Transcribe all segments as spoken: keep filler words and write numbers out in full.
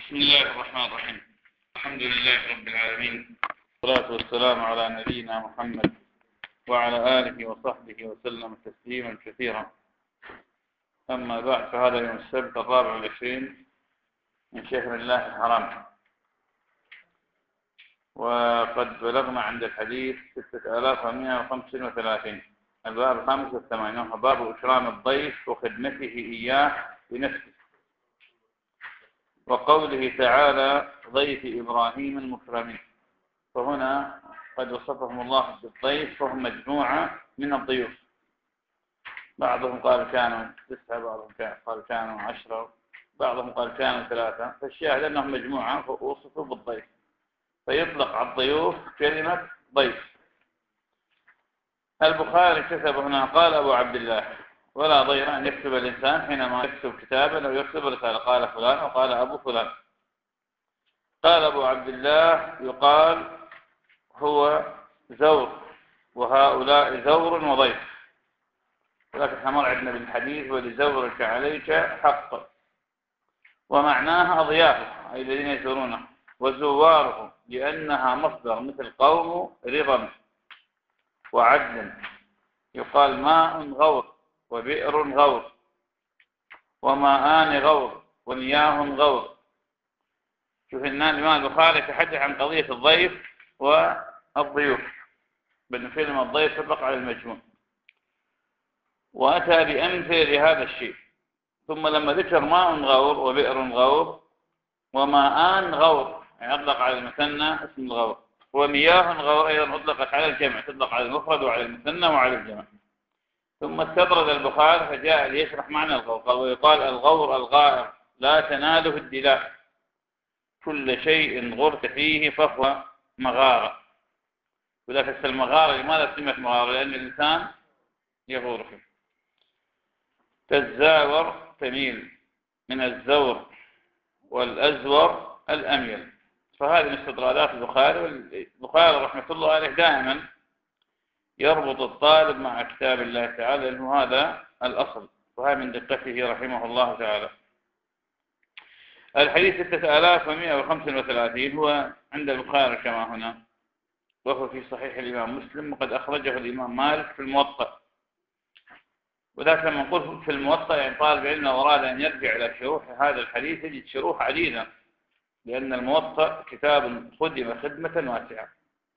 بسم الله الرحمن الرحيم. الحمد لله رب العالمين، والصلاة والسلام على نبينا محمد وعلى آله وصحبه وسلم تسليما كثيرا. أما بعد، فهذا يوم السبت الرابع والعشرين من شهر الله الحرام، وقد بلغنا عند الحديث ستة آلاف ومئة وخمسة وثلاثين، الباب الخامس والثمانين، باب إكرام الضيف وخدمته إياه بنفسه، وقوله تعالى ضيف إبراهيم المكرمين. فهنا قد وصفهم الله بالضيف، فهم مجموعة من الضيوف، بعضهم قال كانوا تسعة، بعضهم قال كانوا عشرة، بعضهم قال كانوا ثلاثة، فالشاهد أنهم مجموعة وصفوا بالضيف، فيطلق على الضيوف كلمة ضيف. البخاري كتب هنا قال أبو عبد الله: ولا ضير أن يكتب الإنسان حينما يكتب كتابا أو يكتب رسالة، قال فلان وقال أبو فلان. قال أبو عبد الله: يقال هو زور، وهؤلاء زور وضيف، ولكن احنا مر عندنا بالحديث ولزورك عليك حق، ومعناها أضيافه أي الذين يزورونه، وزواره لأنها مصدر مثل قوم رضا وعدل، يقال ماء غور وبئر غور وماءان غور ومياه غور. شوف إن الإمام البخاري تحدث عن قضية الضيف والضيوف، بالنسبة الضيف تطلق على المجموع، وأتى بأمثلة لهذا الشيء. ثم لما ذكر ماء غور وبئر غور وماءان غور، يعني أطلق على المثنى اسم الغور، ومياه غور أيضا أطلقت على الجمع، تطلق على المفرد وعلى المثنى وعلى الجمع. ثم استطرد البخاري فجاء ليشرح معنى الغور، قال: ويقال الغور الغائر لا تناله الدلاء، كل شيء غرت فيه فهو مغارة. وذلك المغارة لماذا سمت مغارة؟ لأن الإنسان يغور فيه. تزاور تميل من الزور، والأزور الأميل. فهذه من استطرادات البخاري، والبخاري رحمة الله عليه دائما يربط الطالب مع كتاب الله تعالى، لأنه هذا الأصل، وهذا من دقته رحمه الله تعالى. الحديث ستة آلاف ومئة وخمسة وثلاثين هو عند البخاري كما هنا، وهو في صحيح الإمام مسلم، وقد أخرجه الإمام مالك في الموطأ. وذلك لما نقول في الموطأ يعني طالب علم أراد أن يرجع إلى شروح هذا الحديث يجد شروح عديدة، لأن الموطأ كتاب خدم خدمة واسعة.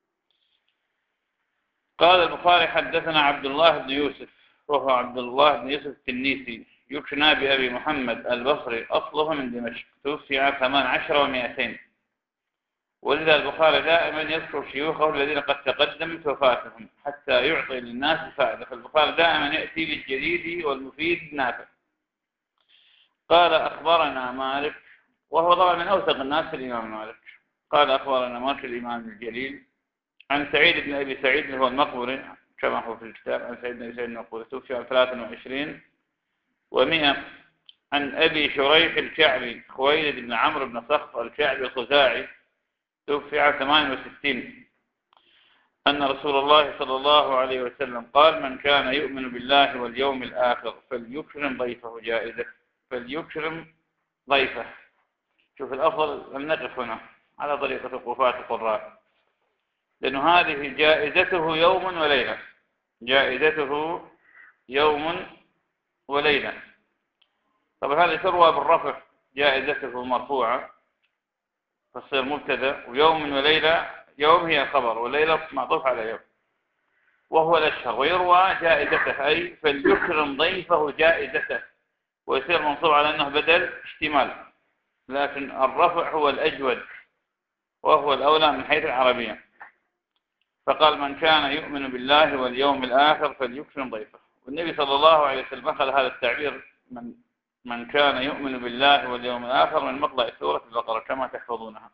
قال البخاري: حدثنا عبد الله بن يوسف، وهو عبد الله بن يوسف التنيسي، يكنى بأبي محمد البصري، أصله من دمشق، توفي عام ثمان عشر ومئتين. ولذا البخاري دائما يذكر شيوخه الذين قد تقدمت وفاتهم حتى يعطي للناس فائدة، فالبخاري دائما يأتي بالجديد والمفيد النافع. قال: أخبرنا مالك، وهو طبعا من أوثق الناس الإمام مالك. قال: أخبرنا مالك الإمام الجليل عن سعيد بن أبي سعيد اللي هو المقبري كما هو في الكتاب، عن سعيد بن أبي سعيد المقبري، توفي عام ثلاثة وعشرين ومئة. عن أبي شريح الكعبي خويلد بن عمرو بن صخر الكعبي الخزاعي، توفي عام ثمانية وستين، أن رسول الله صلى الله عليه وسلم قال: من كان يؤمن بالله واليوم الآخر فليكرم ضيفه جائزة، فليكرم ضيفه. شوف الأفضل أن نقف هنا على طريقة وقوفات القراء، لأنه هذه جائزته يوم وليلة، جائزته يوم وليلة. طبعا هذه تروى بالرفع، جائزته مرفوعة فتصير مبتدا، ويوم وليلة، يوم هي خبر وليلة معطوف على يوم، وهو الأشهر. ويروى جائزته أي فليكرم ضيفه جائزته، ويصير منصوب على أنه بدل اشتمال، لكن الرفع هو الأجود وهو الأولى من حيث العربية. فقال: من كان يؤمن بالله واليوم الآخر فليكرم ضيفه. والنبي صلى الله عليه وسلم أخذ هذا التعبير من من كان يؤمن بالله واليوم الآخر من مطلع سورة البقرة كما تحفظونها.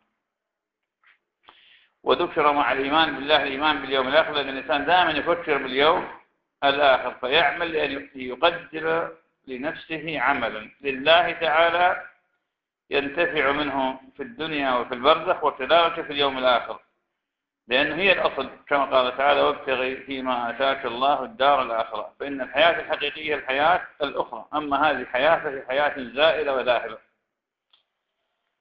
وذكر مع الإيمان بالله الإيمان باليوم الآخر، لأن الإنسان دائما يفكر باليوم الآخر، فيعمل لأن يقدر لنفسه عملا لله تعالى ينتفع منه في الدنيا وفي البرزخ، وكذلك في اليوم الآخر، لأنه هي الأصل كما قال تعالى: وابتغي فيما آتاك الله الدار الآخرة. فإن الحياة الحقيقية الحياة الأخرى، أما هذه الحياة فهي حياة زائلة وذاهبة.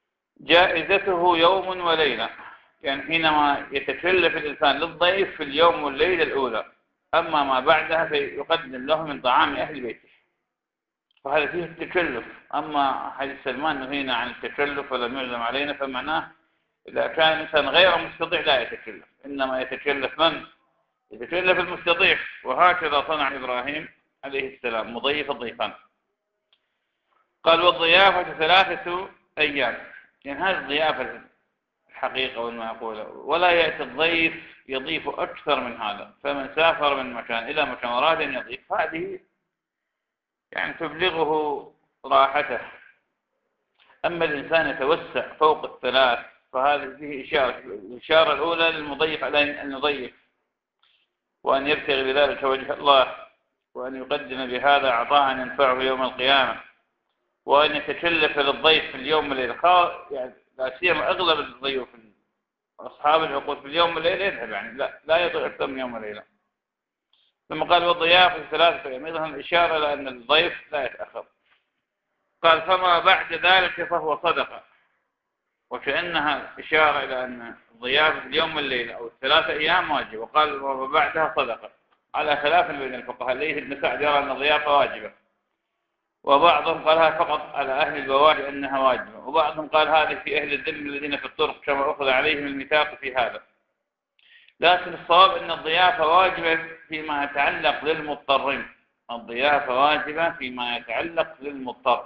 جائزته يوم وليلة، يعني حينما يتكلف الإنسان للضيف في اليوم والليلة الأولى، أما ما بعدها فيقدم له من طعام أهل بيته، فهذا فيه التكلف. أما حديث سلمان نهينا عن التكلف ولم يعلم علينا، فمعناه إذا كان الإنسان غير مستطيع لا يتكلف، إنما يتكلف من؟ يتكلف المستطيع. وهكذا صنع إبراهيم عليه السلام مضيف الضيفان. قال والضيافة ثلاثة أيام، يعني هذه الضيافة الحقيقة والمعقولة، ولا يأتي الضيف يضيف أكثر من هذا، فمن سافر من مكان إلى مكان أراد أن يضيف، هذه يعني تبلغه راحته. أما الإنسان يتوسع فوق الثلاث فهذه فيه إشارة. الإشارة الأولى للمضيف على أن يضيف وأن يبتغي بذلك وجه الله، وأن يقدم بهذا عطاء ينفعه يوم القيامة، وأن يتكلف للضيف في اليوم والليلة. يعني لا سيما أغلب الضيوف أصحاب العقود في اليوم والليلة يذهب، يعني لا لا يضيع أكثر من يوم وليلة. ثم قال والضيافة ثلاثة أيام، أيضا الإشارة إلى أن الضيف لا يتأخر. قال فما بعد ذلك فهو صدقة، وكأنها إشارة إلى أن الضيافة في اليوم والليلة أو الثلاثة أيام واجب، وقال وما بعدها صدقة، على خلاف بين الفقهاء. ليه ابن سعد يرى أن الضيافة واجبة، وبعضهم قالها فقط على أهل البوادي أنها واجبة، وبعضهم قال هذه في أهل الذم الذين في الطرق كما أخذ عليهم الميثاق في هذا. لكن الصواب أن الضيافة واجبة فيما يتعلق للمضطرين، الضيافة واجبة فيما يتعلق للمضطر.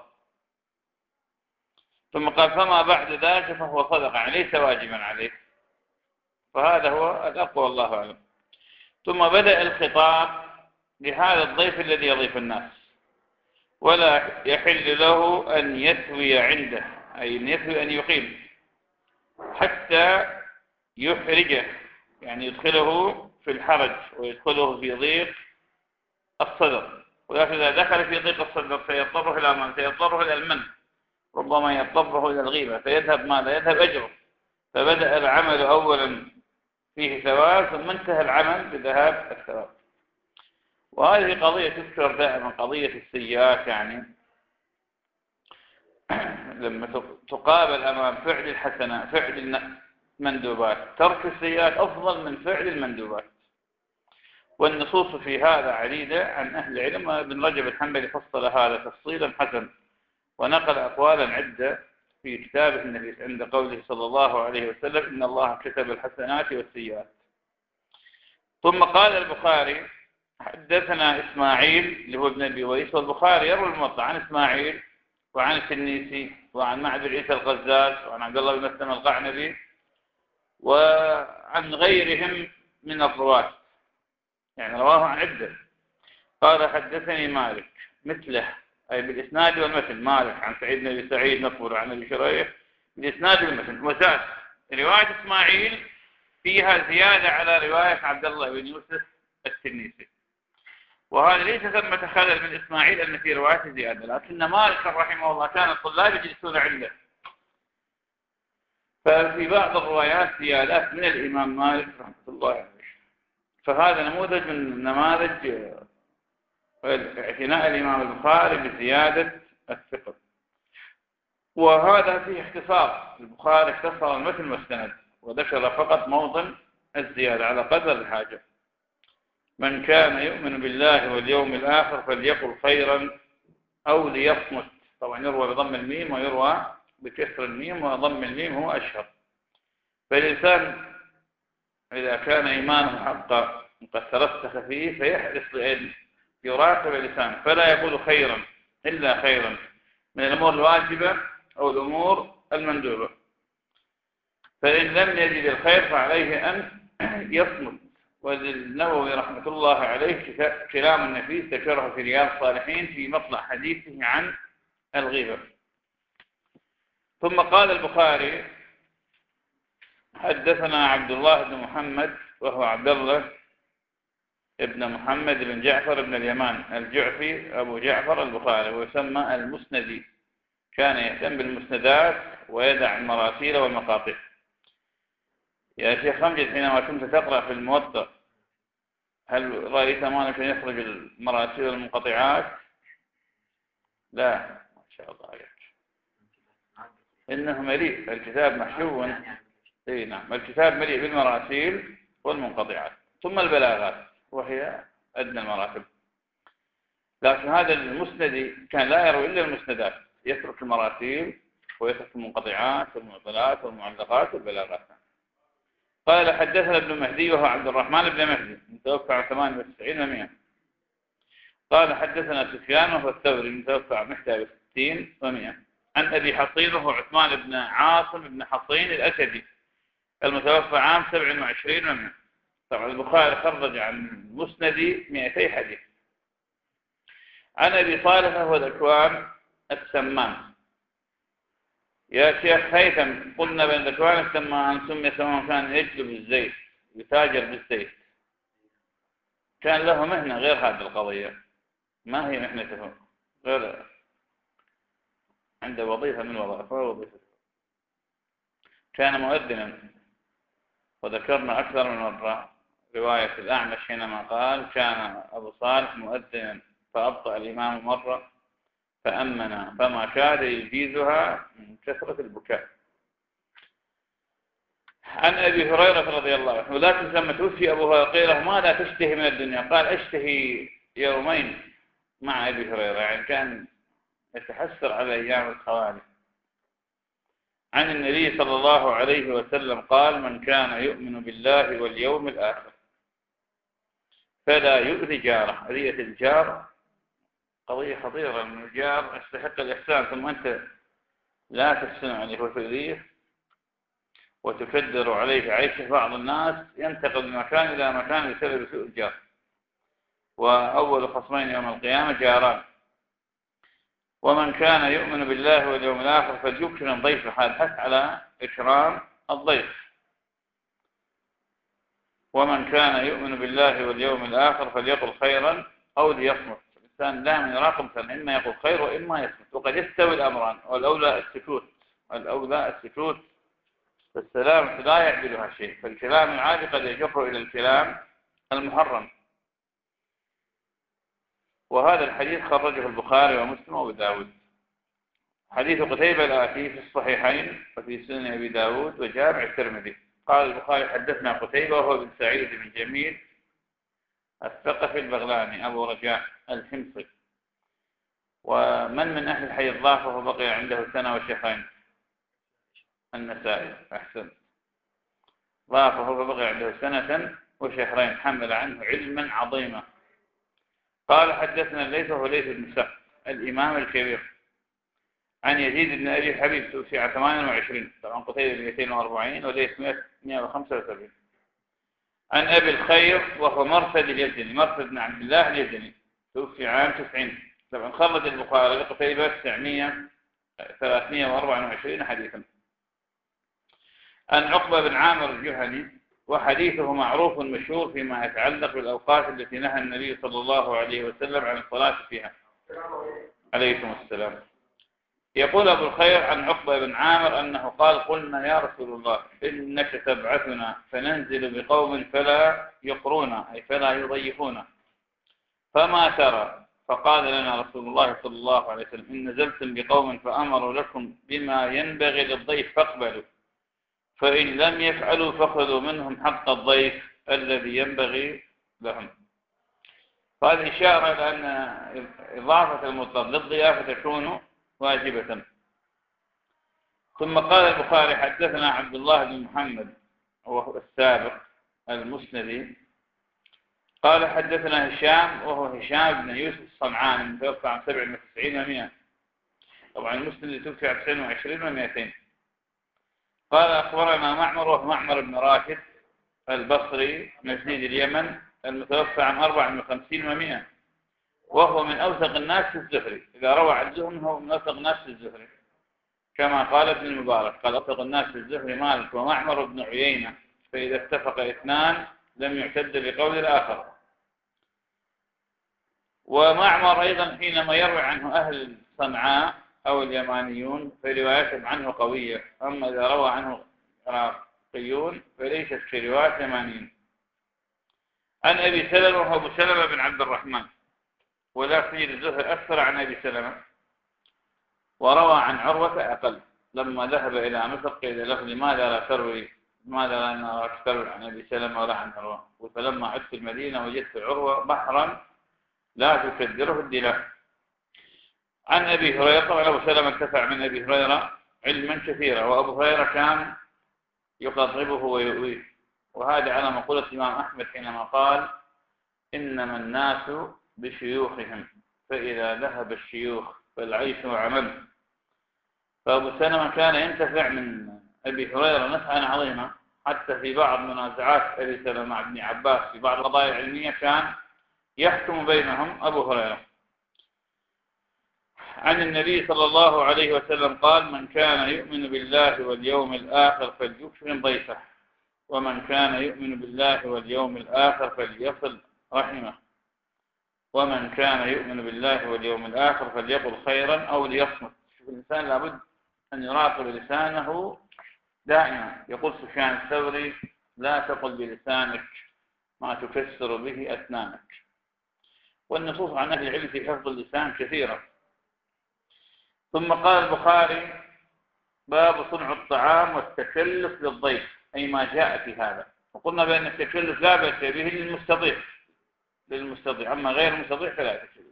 ثم قال فما بعد ذلك فهو صدقة، يعني ليس واجبا عليه، فهذا هو الأقوى والله أعلم. ثم بدأ الخطاب لهذا الضيف الذي يضيف الناس، ولا يحل له أن يثوي عنده، أي أن يثوي أن يقيم حتى يحرجه، يعني يدخله في الحرج ويدخله في ضيق الصدر. ولكن إذا دخل في ضيق الصدر سيضطره إلى من؟ سيضطره إلى المن، ربما يضطره إلى الغيبة، فيذهب ماذا؟ يذهب أجره. فبدأ العمل أولا فيه ثواب، ثم انتهى العمل بذهاب الثواب. وهذه قضية تذكر دائما، قضية السيئات، يعني لما تقابل أمام فعل الحسنات فعل المندوبات، ترك السيئات أفضل من فعل المندوبات. والنصوص في هذا عديدة عن أهل العلم، وابن رجب الحنبلي فصل هذا تفصيلا حسن، ونقل أقوالا عدة في كتابه النبي عند قوله صلى الله عليه وسلم إن الله كتب الحسنات والسيئات. ثم قال البخاري حدثنا إسماعيل اللي هو ابن أبي ويس، والبخاري يروي الموطأ عن إسماعيل وعن التنيسي وعن معبد عيسى القزاز وعن عبد الله بن مسلم القعنبي وعن غيرهم من الرواة، يعني رواه عن عدة. قال حدثني مالك مثله، أي بالإسناد والمثل، مالك عن سعيد بن أبي سعيد نصبر عن أبي شريح بالإسناد والمثل. وزاد رواية إسماعيل فيها زيادة على رواية عبد الله بن يوسف التنيسي، وهذا ليس ثمة خلل من إسماعيل أن في رواية زيادة، لكن مالك رحمه الله كان الطلاب يجلسون عنده، ففي بعض الروايات زيادات من الإمام مالك رحمه الله عليه. فهذا نموذج من نماذج اعتناء الإمام البخاري بزيادة الثقة. وهذا فيه اختصار، البخاري اختصر المتن والسند وذكر فقط موطن الزيادة على قدر الحاجة. من كان يؤمن بالله واليوم الآخر فليقل خيرا أو ليصمت. طبعا يروى بضم الميم ويروى بكسر الميم، وضم الميم هو أشهر. فالإنسان إذا كان إيمانه حقا قد ترسخ فيه فيحرص بأن يراقب اللسان، فلا يقول خيرا إلا خيرا من الأمور الواجبة أو الأمور المندوبة. فإن لم يجد الخير فعليه أن يصمت. والنووي رحمة الله عليه كلام النفيس ذكره في رياض الصالحين في مطلع حديثه عن الغيبة. ثم قال البخاري حدثنا عبد الله بن محمد، وهو عبد الله ابن محمد بن جعفر بن اليمان الجعفي أبو جعفر البخاري، ويسمى المسندي، كان يهتم بالمسندات ويدع المراسيل والمقاطع. يا شيخ أمجد حينما كنت تقرأ في الموطأ هل رأيت مالك يخرج المراسيل والمنقطعات؟ لا، ما شاء الله عليك. إنه مليء الكتاب محشو. إيه نعم، الكتاب مليء بالمراسيل والمنقطعات، ثم البلاغات وهي أدنى المراتب. لكن هذا المسندي كان لا يروي إلا المسندات، يترك المراسيل ويترك المنقطعات والمعضلات والمعلقات والبلاغات. قال حدثنا ابن مهدي وهو عبد الرحمن بن مهدي متوفى عام ثمانية وتسعين ومئة. قال حدثنا سفيان وهو الثوري متوفى عام إحدى وستين ومئة عن أبي حصين وهو عثمان بن عاصم بن حصين الأسدي المتوفى عام سبع وعشرين ومئة. طبعا البخاري خرج عن المسندي مئتي حديث. عن أبي صالح وهو ذكوان السمان. يا شيخ هيثم، قلنا بأن ذكوان السمان سمي سواء كان يجلب الزيت يتاجر بالزيت، كان له مهنة غير هذه القضية. ما هي مهنته؟ غير عنده وظيفة من وظائفه وظيفته، كان مؤذنا. وذكرنا أكثر من مرة رواية الأعمش حينما قال كان أبو صالح مؤذنا فأبطأ الإمام مرة فأمنا فما كاد يجيزها من كثرة البكاء. عن أبي هريرة رضي الله عنه لكن لما توفي أبو هريرة ما لا تشتهي من الدنيا، قال أشتهي يومين مع أبي هريرة، يعني كان يتحسر على أيام الخوالي. عن النبي صلى الله عليه وسلم قال من كان يؤمن بالله واليوم الآخر فلا يؤذي جاره. أذية الجار قضية خطيرة، من الجار يستحق الإحسان ثم أنت لا تحسن عليه وتؤذيه وتكدر عليه عيشه. بعض الناس ينتقل من مكان إلى مكان بسبب سوء الجار. وأول خصمين يوم القيامة جاران. ومن كان يؤمن بالله واليوم الآخر فليكرم ضيفه، هذا حث على إكرام الضيف. ومن كان يؤمن بالله واليوم الآخر فليقل خيرا أو ليصمت. الإنسان دائما يراقب مثلا إما يقول خير وإما يصمت، وقد يستوي الأمران، والأولى السكوت. الأولى السكوت فالسلام لا يعدلها شيء، فالكلام العادي قد يجر إلى الكلام المحرم. وهذا الحديث خرجه البخاري ومسلم وابو داود. حديث قتيبة الآتي في الصحيحين وفي سنن أبي داود وجامع الترمذي. قال البخاري حدثنا قتيبة وهو بن سعيد بن جميل الثقفي البغلاني أبو رجاء الحمصي، ومن من أهل الحي الضعف وبقي عنده سنة وشيخين. النسائي أحسن، ضعفه وبقي عنده سنة وشهرين، حمل عنه علما عظيما. قال حدثنا الليث وهو ليث بن سعد الإمام الكبير عن يزيد بن أبي حبيب توفي عام ثمانية وعشرين، طبعا قتيبة مئتين وأربعين وليث مئة وخمسة وسبعين. عن أبي الخير وهو مرثد اليزني، مرثد بن عبد الله اليزني توفي عام تسعين، طبعا خرج البخاري قتيبة تسعمئة ثلاثمئة وأربعة وعشرين حديثا. عن عقبة بن عامر الجهني وحديثه معروف مشهور فيما يتعلق بالأوقات التي نهى النبي صلى الله عليه وسلم عن الصلاة فيها عليكم السلام. يقول أبو الخير عن عقبة بن عامر أنه قال قلنا يا رسول الله إنك تبعثنا فننزل بقوم فلا يقرونا أي فلا يضيفونا، فما ترى؟ فقال لنا رسول الله صلى الله عليه وسلم إن نزلتم بقوم فأمروا لكم بما ينبغي للضيف فاقبلوا، فإن لم يفعلوا فخذوا منهم حق الضيف الذي ينبغي لهم. فهذه إشارة إلى أن إضافة المضطر للضيافة تكون واجبة. ثم قال البخاري حدثنا عبد الله بن محمد وهو السابق المسندي قال حدثنا هشام وهو هشام بن يوسف الصنعاني المتوفى عام سبع وتسعين ومئة، طبعا المسندي توفي عام تسعين وعشرين ومئتين. قال أخبرنا معمر وهو معمر بن راشد البصري نزيد اليمن المتوفى عام أربع وخمسين ومئة، وهو من أوثق الناس في الزهري. إذا روى عن الزهري هو من أوثق الناس في الزهري كما قال ابن المبارك قال أوثق الناس في الزهري مالك ومعمر بن عيينة، فإذا اتفق اثنان لم يعتد لقول الآخر. ومعمر أيضا حينما يروي عنه أهل صنعاء أو اليمانيون فرواياتهم عنه قوية، أما إذا روى عنه عراقيون فليست في رواية يمانيين. عن أبي سلمة وهو أبو سلمة بن عبد الرحمن، ولا تجد الزهر أكثر عن أبي سلمة، وروى عن عروة أقل، لما ذهب إلى مصر قيل له لماذا لا تروي لماذا لا نراك تروي عن أبي سلمة ولا عن عروة؟ فلما عدت المدينة وجدت عروة بحرا لا تكدره الدلاء. عن أبي هريرة، طبعا أبو سلمة انتفع من أبي هريرة علما كثيرا، وأبو هريرة كان يقربه ويؤويه، وهذا على مقولة الإمام أحمد حينما قال إنما الناس بشيوخهم فإذا ذهب الشيوخ فالعيش عمل. فأبو سلمة كان ينتفع من أبي هريرة نفعا عظيما، حتى في بعض منازعات أبي سلمة مع ابن عباس في بعض القضايا العلمية كان يحكم بينهم أبو هريرة. عن النبي صلى الله عليه وسلم قال من كان يؤمن بالله واليوم الآخر فليكرم ضيفه، ومن كان يؤمن بالله واليوم الآخر فليصل رحمه، ومن كان يؤمن بالله واليوم الآخر فليقل خيرا أو ليصمت. الإنسان لابد أن يراقب لسانه دائما. يقول سفيان الثوري لا تقل بلسانك ما تكسر به أسنانك. والنصوص عن أهل العلم في حفظ اللسان كثيرة. ثم قال البخاري باب صنع الطعام والتكلف للضيف، أي ما جاء في هذا. وقلنا بأن التكلف لا بأس به للمستضيف للمستضيف أما غير المستضيف فلا تكلف.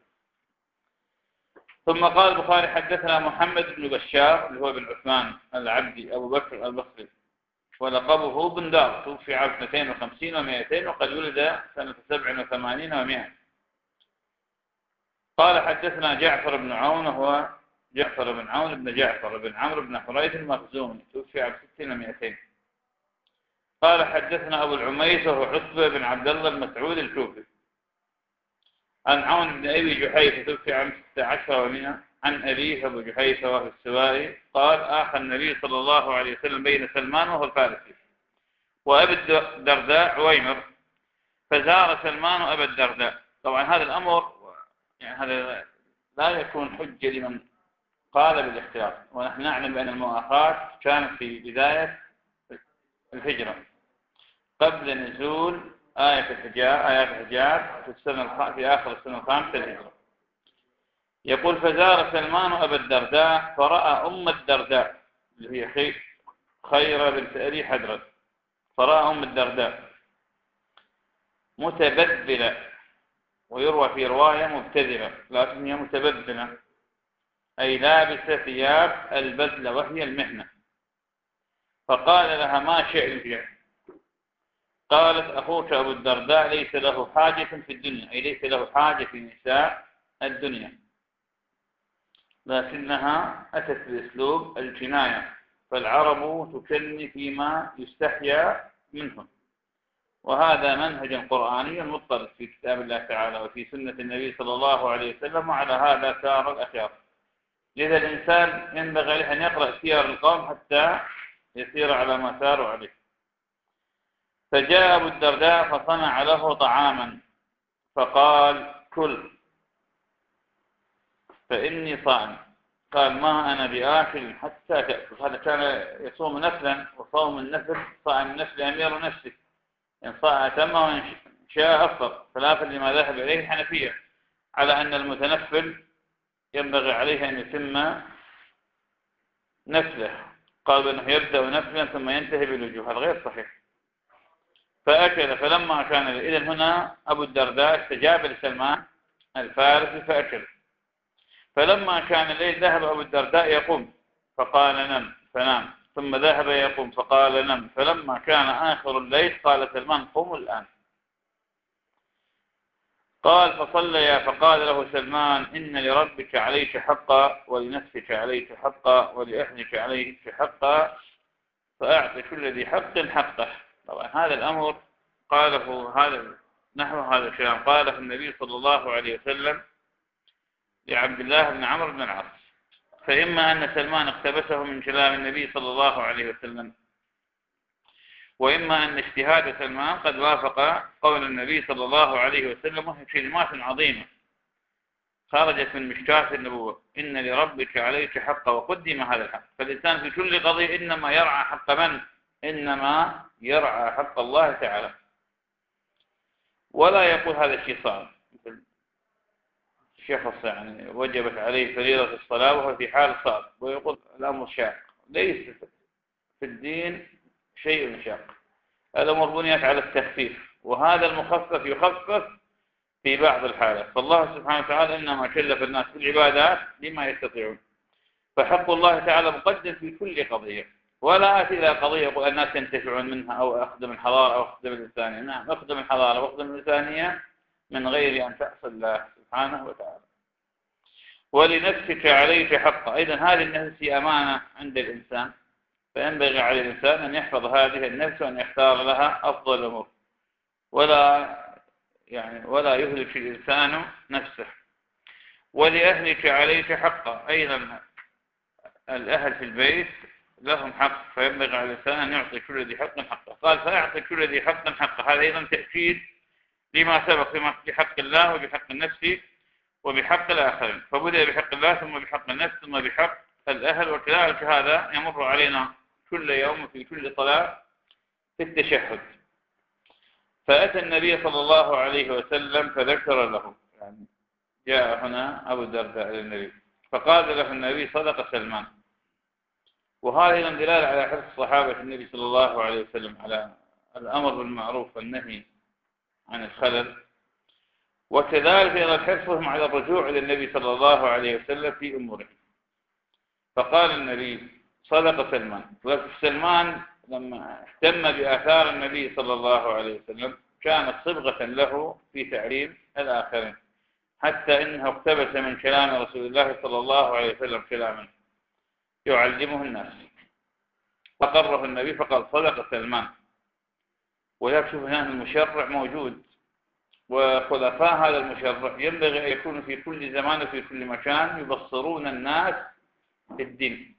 ثم قال البخاري حدثنا محمد بن بشار اللي هو بن عثمان العبدي أبو بكر البصري، ولقبه بن دار، توفي عام اثنتين وخمسين ومائتين، وقد ولد سنة سبع وثمانين ومائة. قال حدثنا جعفر بن عون، وهو جعفر بن عون بن جعفر بن عمرو بن حريث المخزومي، توفي عام ستين ومائتين. قال حدثنا أبو العميس وهو عتبة بن عبد الله المسعود الكوفي، عن عون بن أبي جحيفة، توفي عام ستة عشر ومائة، عن أبيه أبو جحيفة وهو السوائي قال آخى النبي صلى الله عليه وسلم بين سلمان وهو الفارسي وأبي الدرداء عويمر، فزار سلمان أبا الدرداء. طبعا هذا الأمر يعني هذا لا يكون حجة لمن قال بالاختيار، ونحن نعلم بأن المؤاخاة كانت في بداية الهجرة قبل نزول آية الحجاب آيات الحجاب في السنة في آخر السنة الخامسة الهجرة. يقول فزار سلمان أبا الدرداء فرأى أم الدرداء اللي هي خيرة بنت أبي حدرد، فرأى أم الدرداء متبذلة، ويروى في رواية مبتذلة، لكن هي متبذلة أي لابسة ثياب البذلة وهي المحنة. فقال لها ما شئت؟ قالت أخوك أبو الدرداء ليس له حاجة في الدنيا، أي ليس له حاجة في نساء الدنيا، لكنها أتت بأسلوب الكناية، فالعرب تكني فيما يستحيا منهم، وهذا منهج قرآني مضطرد في كتاب الله تعالى وفي سنة النبي صلى الله عليه وسلم، وعلى هذا سار الأخيار. لذا الإنسان ينبغي له أن يقرأ سير القوم حتى يسير على ما ساروا عليه. فجاء أبو الدرداء فصنع له طعاما فقال كل فإني صائم. قال ما أنا بآكل حتى تأكل. هذا كان يصوم نفلا، وصوم النفل صائم النفل أمير نفسه، إن صاع تم وإن شاء أفطر، خلافا لما ذهب إليه الحنفية على أن المتنفل ينبغي عليه أن يتم نفله، قال أنه يبدأ نفلا ثم ينتهي بالوجوه، هذا غير صحيح. فأكل فلما كان إذن هنا أبو الدرداء استجاب لسلمان الفارسي فأكل. فلما كان الليل ذهب أبو الدرداء يقوم فقال نم فنام، ثم ذهب يقوم فقال نم، فلما كان آخر الليل قال سلمان قم الآن. قال فصليا فقال له سلمان إن لربك عليك حقا ولنفسك عليك حقا ولأهلك عليك حقا فأعطي كل ذي حق حقه. طبعا هذا الأمر قاله هذا نحو هذا الكلام قاله النبي صلى الله عليه وسلم لعبد الله بن عمرو بن العاص، فإما أن سلمان اقتبسه من كلام النبي صلى الله عليه وسلم، وإما أن اجتهاد سلمان قد وافق قول النبي صلى الله عليه وسلم، وهي كلمات عظيمة خرجت من مشكاة النبوة، إن لربك عليك حقا، وقدم هذا الحق. فالإنسان في كل قضية إنما يرعى حق من؟ إنما يرعى حق الله تعالى، ولا يقول هذا الشيء صعب. شخص يعني وجبت عليه فريضة الصلاة وهو في حال صعب ويقول الأمر شاق، ليس في الدين شيء شاق، الأمور بنيت على التخفيف، وهذا المخفف يخفف في بعض الحالات. فالله سبحانه وتعالى إنما كلف الناس بالعبادات لما يستطيعون، فحق الله تعالى مقدم في كل قضية، ولا آتي إلى قضية يقول الناس ينتفعون منها أو أخدم الحضارة أو أخدم الإنسانية. نعم، أخدم الحضارة وأخدم الإنسانية من غير أن تعصي الله سبحانه وتعالى. ولنفسك عليك حقا، أيضا هذه النفس أمانة عند الإنسان، فينبغي على الإنسان أن يحفظ هذه النفس وأن يختار لها أفضل الأمور، ولا يعني ولا يهلك الإنسان نفسه. ولأهلك عليك حقا، أيضا الأهل في البيت لهم حق، فينبغي على الإنسان أن يعطي كل ذي حق حقه. قال فيعطي كل ذي حق حقه، هذا أيضا تأكيد لما سبق بحق الله وبحق النفس وبحق الآخرين، فبدأ بحق الله ثم بحق النفس ثم بحق الأهل. وكذلك هذا يمر علينا كل يوم في كل صلاة في التشهد. فأتى النبي صلى الله عليه وسلم فذكر له، يعني جاء هنا أبو الدرداء للنبي فقال له النبي صدق سلمان. وهذا أيضا دلالة على حرص الصحابة النبي صلى الله عليه وسلم على الأمر بالمعروف والنهي عن الخلل، وكذلك أيضا حرصهم على الرجوع إلى النبي صلى الله عليه وسلم في أموره. فقال النبي صدق سلمان. وسلمان لما اهتم بآثار النبي صلى الله عليه وسلم كانت صبغة له في تعليم الآخرين، حتى إنه اقتبس من كلام رسول الله صلى الله عليه وسلم كلاما يعلمه الناس، فقره النبي فقال صدق سلمان. ويكشف هنا المشرع موجود، وخلفاء هذا المشرع ينبغي أن يكونوا في كل زمان وفي كل مكان يبصرون الناس بالدين.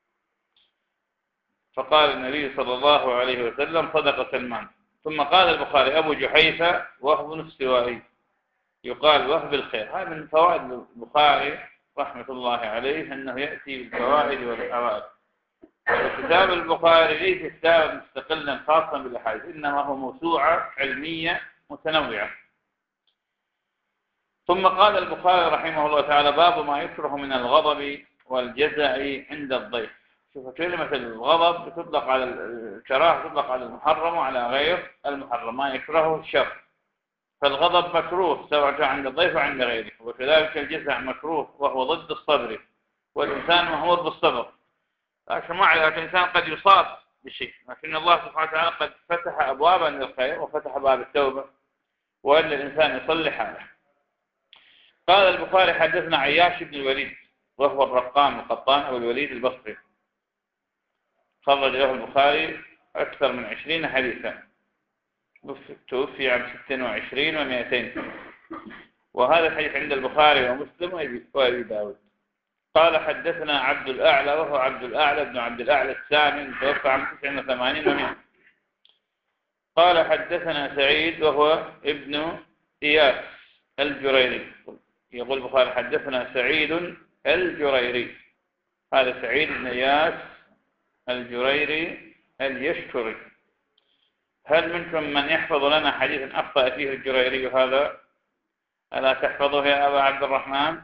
فقال النبي صلى الله عليه وسلم صدق سلمان. ثم قال البخاري أبو جحيفة وهب السوائي، يقال وهب الخير. هذا من فوائد البخاري رحمة الله عليه أنه يأتي بالفوائد والحوائد. وكتاب البخاري ليس كتابا مستقلا خاصا بالأحاديث، إنما هو موسوعة علمية متنوعة. ثم قال البخاري رحمه الله تعالى باب ما يكره من الغضب والجزع عند الضيف. شوفوا كلمة الغضب تطلق على الكراهة، تطلق على المحرم وعلى غير المحرم، ما يكرهه الشر. فالغضب مكروه سواء كان عند الضيف وعند غيره، وكذلك الجزع مكروه وهو ضد الصبر، والإنسان مأمور بالصبر. لكن مع ذلك الإنسان قد يصاب بشيء، لكن الله سبحانه وتعالى قد فتح أبوابا للخير وفتح باب التوبة، وأن الإنسان يصلح حاله. قال البخاري حدثنا عياش بن الوليد وهو الرقام القطان أو الوليد البصري، خرج له البخاري أكثر من عشرين حديثا، توفي عام ستة وعشرين ومئتين، وهذا الحديث عند البخاري ومسلم وأبي داود. قال حدثنا عبد الأعلى وهو عبد الأعلى بن عبد الأعلى الثامن، توفى عام تسعة وثمانين ومئة. قال حدثنا سعيد وهو ابن إياس الجريري، يقول البخاري حدثنا سعيد الجريري، هذا سعيد بن إياس الجريري اليشكري. هل منكم من يحفظ لنا حديثا أخطأ فيه الجريري هذا؟ ألا تحفظه يا أبا عبد الرحمن؟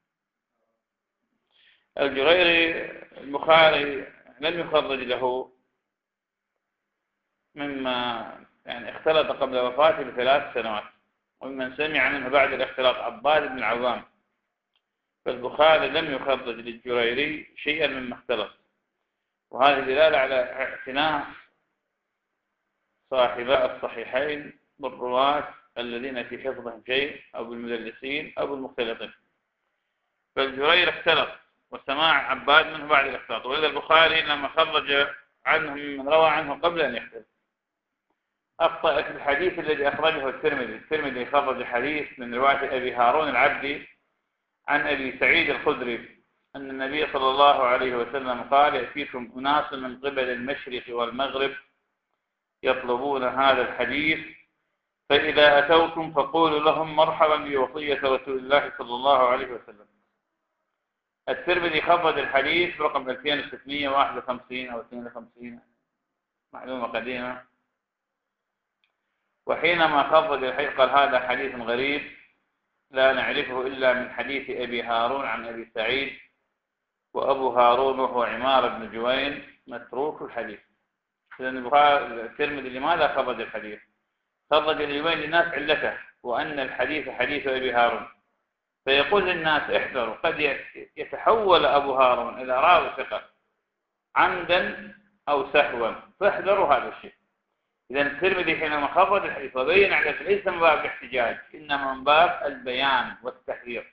الجريري البخاري لم يخرج له مما يعني اختلط قبل وفاته بثلاث سنوات، ومن سمع منه بعد الاختلاط عباد بن العوام. فالبخاري لم يخرج للجريري شيئا مما اختلط، وهذه دلالة على اعتناء صاحباء الصحيحين بالرواة الذين في حفظهم شيء أو بالمدلسين أو بالمختلطين. فالجرير اختلط وسماع عباد منه بعد الاختلاط، وإذا البخاري لما خرج عنهم من روى عنه قبل أن يختلط. أخطأ في الحديث الذي أخرجه الترمذي. الترمذي خرج حديث من رواية أبي هارون العبدي عن أبي سعيد الخدري أن النبي صلى الله عليه وسلم قال يأتيكم أناس من قبل المشرق والمغرب يطلبون هذا الحديث، فإذا أتوكم فقولوا لهم مرحبا بوصية رسول الله صلى الله عليه وسلم. الترمذي خرج الحديث رقم ألفين وستمئة وواحد وخمسين أو اثنين وخمسين، معلومة قديمة. وحينما خرج الحديث قال هذا حديث غريب لا نعرفه إلا من حديث أبي هارون عن أبي سعيد، وأبو هارون وهو عمار بن جوين متروك الحديث. لأن البخاري الترمذي لماذا خرج الحديث؟ خرج ليبين للناس علته، وأن الحديث حديث أبي هارون، فيقول للناس احذروا قد يتحول أبو هارون إلى راوي ثقة عمدا أو سهوا، فاحذروا هذا الشيء. إذا الترمذي حينما خرج الحديث وبين على ليس من باب الاحتجاج، إنما من باب البيان والتحذير.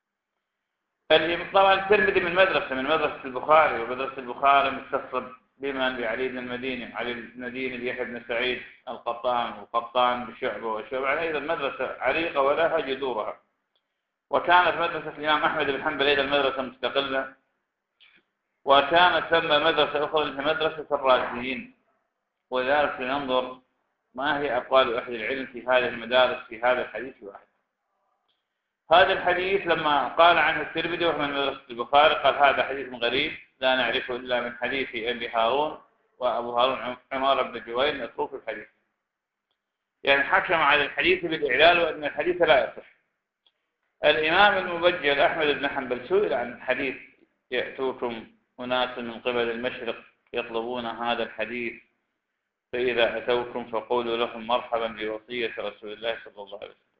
طبعا الترمذي من مدرسة من مدرسة البخاري، ومدرسة البخاري متصل بمن بعلي بن المديني، علي بن المديني بيحيى بن سعيد القطان، وقطان بشعبة وشعبة، أيضا مدرسة عريقة ولها جذورها. وكانت مدرسة الإمام أحمد بن حنبل أيضا مدرسة مستقلة، وكانت ثم مدرسة أخرى اللي هي مدرسة الرازيين. ولذلك لننظر ما هي أقوال أهل العلم في هذه المدارس في هذا الحديث الواحد. هذا الحديث لما قال عنه الترمذي وهو من مدرسة البخاري قال هذا حديث غريب لا نعرفه إلا من حديث أبي هارون، وأبو هارون عمار بن جوين متروك الحديث. يعني حكم على الحديث بالإعلال وأن الحديث لا يصح. الإمام المبجل أحمد بن حنبل سئل عن حديث يأتوكم أناس من قبل المشرق يطلبون هذا الحديث، فإذا أتوكم فقولوا لهم مرحبا بوصية رسول الله صلى الله عليه وسلم.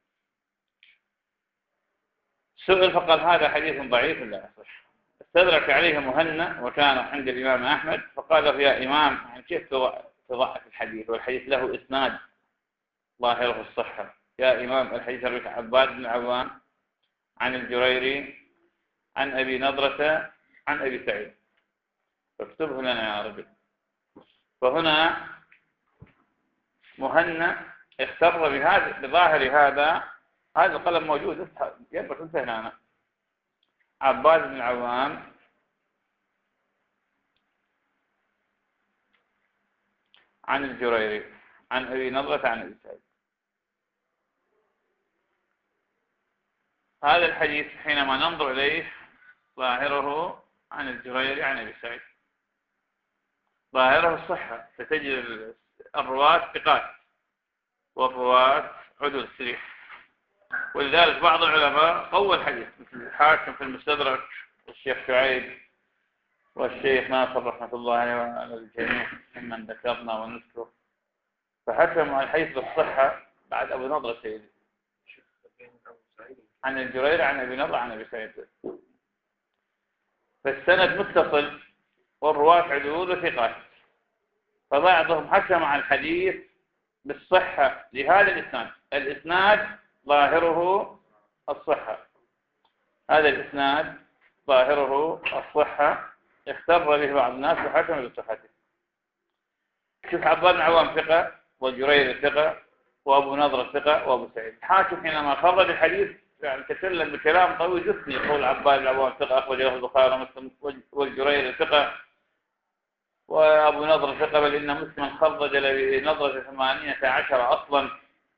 سئل فقال هذا حديث ضعيف لا يصح. استدرك عليه مهنا وكان عند الإمام أحمد، فقال له يا إمام كيف تضعف الحديث والحديث له إسناد ظاهره الصحة؟ يا إمام الحديث رواه عباد بن عوام عن الجريري عن أبي نضرة عن أبي سعيد، فاكتبه لنا يا رجل. فهنا مهنا اختر بهذا بظاهر هذا هذا القلم موجود يبقى انتهينا أنا عباد بن عوام عن الجريري عن أبي نضرة عن أبي سعيد. هذا الحديث حينما ننظر إليه ظاهره عن الجريري عن أبي سعيد، ظاهره الصحة، فتجد الرواة ثقات والرواة عدل سريح. ولذلك بعض العلماء قوى الحديث مثل الحاكم في المستدرك والشيخ شعيب والشيخ ناصر رحمة الله عليه وعلى الجميع ممن ذكرنا ونذكر، فحكموا على الحديث بالصحة بعد أبو نضرة سيدي عن الجرير عن أبي نضرة عن أبي سعيد. فالسند متصل والرواة عدول وثقات، فبعضهم حكم على الحديث بالصحة لهذا الإسناد. الإسناد ظاهره الصحة، هذا الإسناد ظاهره الصحة، اختر به بعض الناس وحكم بصحته. شوف عباد بن عوام ثقة، والجرير ثقة، وأبو نضرة ثقة، وأبو سعيد. الحاكم حينما خرج الحديث يعني تكلم بكلام طويل جدا، يقول عباد بن عوام ثقة أخرجه البخاري ومسلم، والجرير ثقة، وأبو نضرة ثقة، بل إن مسلما خرج لنضرة ثمانية عشر أصلا.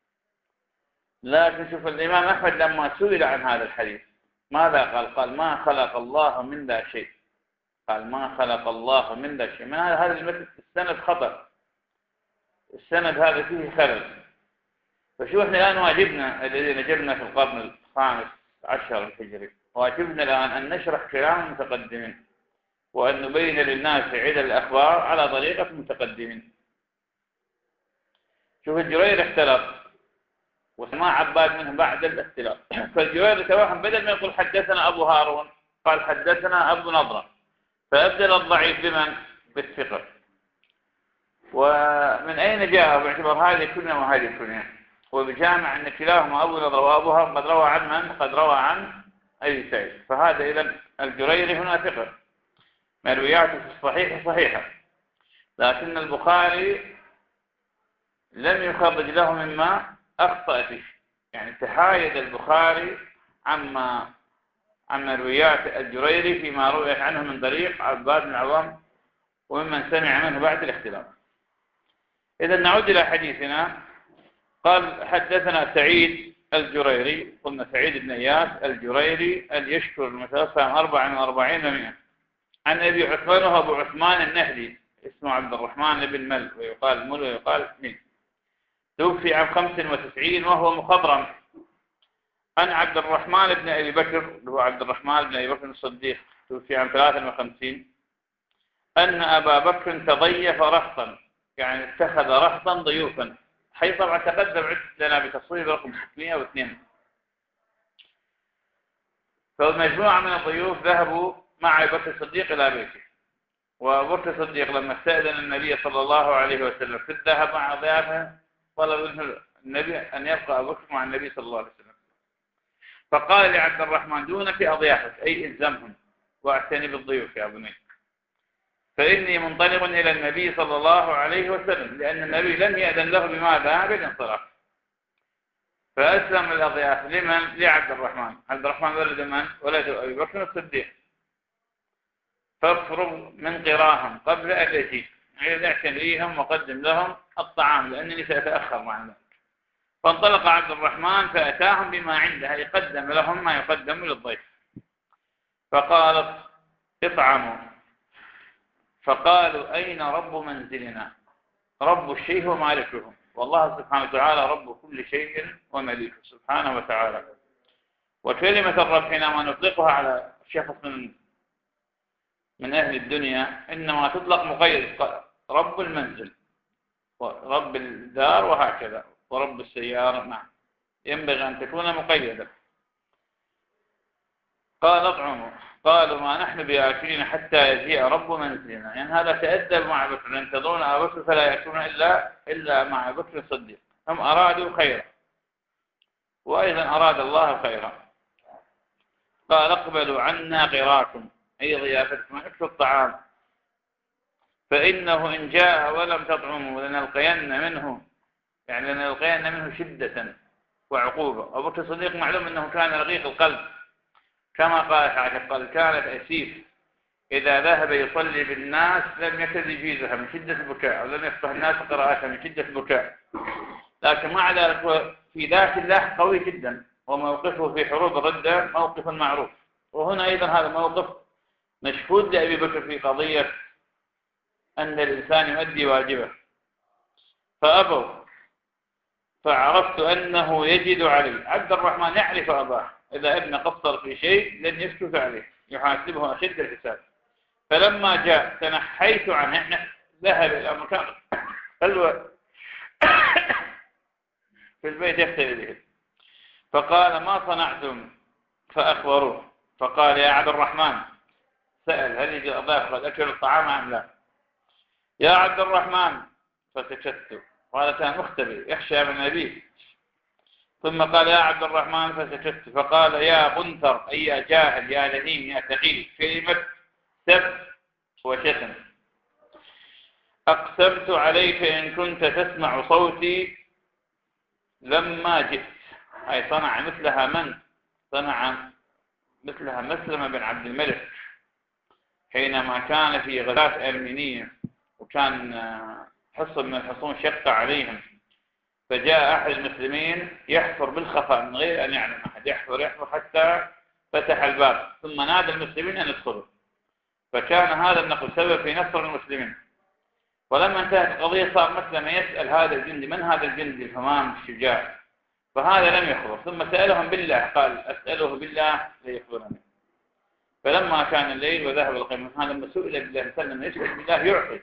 لكن شوف الإمام أحمد لما سئل عن هذا الحديث ماذا قال؟ قال ما خلق الله من لا شيء، قال ما خلق الله من لا شيء. من هذا المثل السند خطأ، السند هذا فيه خلل. فشو احنا الآن واجبنا الذين جبنا في القرن الخامس عشر الهجري، واجبنا الآن أن نشرح كلام المتقدمين وأن نبين للناس عدة الأخبار على طريقة المتقدمين. شوف الجرير اختلط وسماع عباد منه بعد الاختلاط. فالجرير توهم بدل ما يقول حدثنا أبو هارون قال حدثنا أبو نضرة، فأبدل الضعيف بمن؟ بالثقة. ومن أين جاء؟ باعتبار هذه كنية وهذه كنية، وبجامع أن كلاهما أبو نضرة وأبو هارون قد روى عن من؟ قد روى عن أبي سعيد. فهذا إذن الجريري هنا ثقة، مروياته في الصحيح صحيحة، لكن البخاري لم يخرج له مما أخطأ فيه، يعني تحايد البخاري عما عن مرويات الجريري فيما رويت عنه من طريق عباد بن عوام وممن سمع منه بعد الاختلاف. إذا نعود إلى حديثنا. قال حدثنا سعيد الجريري، قلنا سعيد بن إياس الجريري اليشكر المتوفى عن أربع وأربعين ومئة، عن أبي عثمان وأبو عثمان النهدي اسمه عبد الرحمن بن مل ويقال مل ويقال مل، توفي عام خمس وتسعين وهو مخضرم، عن عبد الرحمن بن أبي بكر هو عبد الرحمن بن أبي بكر الصديق توفي عام ثلاث وخمسين، أن أبا بكر تضيف رهطا، يعني اتخذ رهطا ضيوفا، حي طبعا تقدم عدت لنا بتصوير رقم ستمائة واثنين. فمجموعة من الضيوف ذهبوا مع أبي بكر الصديق إلى بيته، وأبو بكر الصديق لما استأذن النبي صلى الله عليه وسلم في الذهاب مع ضيافه طلب منه النبي أن يبقى أبو بكر مع النبي صلى الله عليه وسلم، فقال لعبد الرحمن دونك أضيافك، أي إلزمهم واعتني بالضيوف يا بني، فإني منطلق إلى النبي صلى الله عليه وسلم، لأن النبي لم يأذن له بماذا؟ بالانصراف. فأسلم الأضياف لمن؟ لعبد الرحمن. عبد الرحمن ولد من؟ ولد أبي بكر الصديق. فافرغ من قراهم قبل أن يجي، يعني اعتنيهم وقدم لهم الطعام لأنني سأتأخر مع الناس. فانطلق عبد الرحمن فأتاهم بما عنده، يقدم لهم ما يقدم للضيف. فقالت اطعموا، فقالوا أين رب منزلنا؟ رب الشيء هو مالكه، والله سبحانه وتعالى رب كل شيء ومليكه سبحانه وتعالى. وكلمة الرب حينما نطلقها على شخص من من أهل الدنيا إنما تطلق مقيد، رب المنزل ورب الدار وهكذا، ورب السيارة، نعم ينبغي أن تكون مقيدة. قال اطعموا، قالوا ما نحن بآكلين حتى يجيء رب منزلنا، يعني هذا تأدب مع بكر، ينتظرون أبا بكر فلا يأكلون إلا إلا مع بكر الصديق. هم أرادوا خيرا وأيضا أراد الله خيرا. قال اقبلوا عنا قراكم، أي ضيافتكم، اكلوا الطعام، فإنه إن جاء ولم تطعموا لنلقين منه، يعني لنلقين منه شدة وعقوبة. أبو بكر الصديق معلوم أنه كان رقيق القلب، كما قالت عائشة قال كانت أسيف إذا ذهب يصلي بالناس لم يكد يجيزها من شدة البكاء، ولم يفقه الناس قراءتها من شدة البكاء، لكن مع ذلك في ذات الله قوي جدا، وموقفه في حروب الردة موقف معروف. وهنا أيضا هذا موقف مشهود لأبي بكر في قضية أن الإنسان يؤدي واجبه، فأبوا، فعرفت أنه يجد علي. عبد الرحمن يعرف أباه، إذا ابن قصر في شيء لن يسكت عليه، يحاسبه أشد الحساب. فلما جاء تنحيت عنه، ذهب إلى مكان خلوة في البيت يغسل به، فقال ما صنعتم؟ فأخبروه، فقال يا عبد الرحمن، سأل هل يجي أضاف قد أكل الطعام أم لا؟ يا عبد الرحمن، فسكت، قال كان مختبئ يخشى من أبيه. ثم قال يا عبد الرحمن، فسكت، فقال يا بنثر، أي يا جاهل يا لئيم يا ثقيل، كلمة سب وشتم. أقسمت عليك إن كنت تسمع صوتي لما جئت، أي صنع مثلها من؟ صنع مثلها مسلم بن عبد الملك حينما كان في غزاة أرمينية، وكان حصن من الحصون شق عليهم، فجاء أحد المسلمين يحفر بالخفاء من غير أن يعلم أحد، يحفر يحفر حتى فتح الباب، ثم نادى المسلمين أن يدخلوا، فكان هذا النقل سبب في نصر المسلمين. ولما انتهت القضية صار مسلم يسأل هذا الجندي من هذا الجندي الهمام الشجاع، فهذا لم يخبر، ثم سألهم بالله، قال أسأله بالله ليخبرني. فلما كان الليل وذهب القيم، هذا لما سئل بالله سلم يسأل بالله يعطي،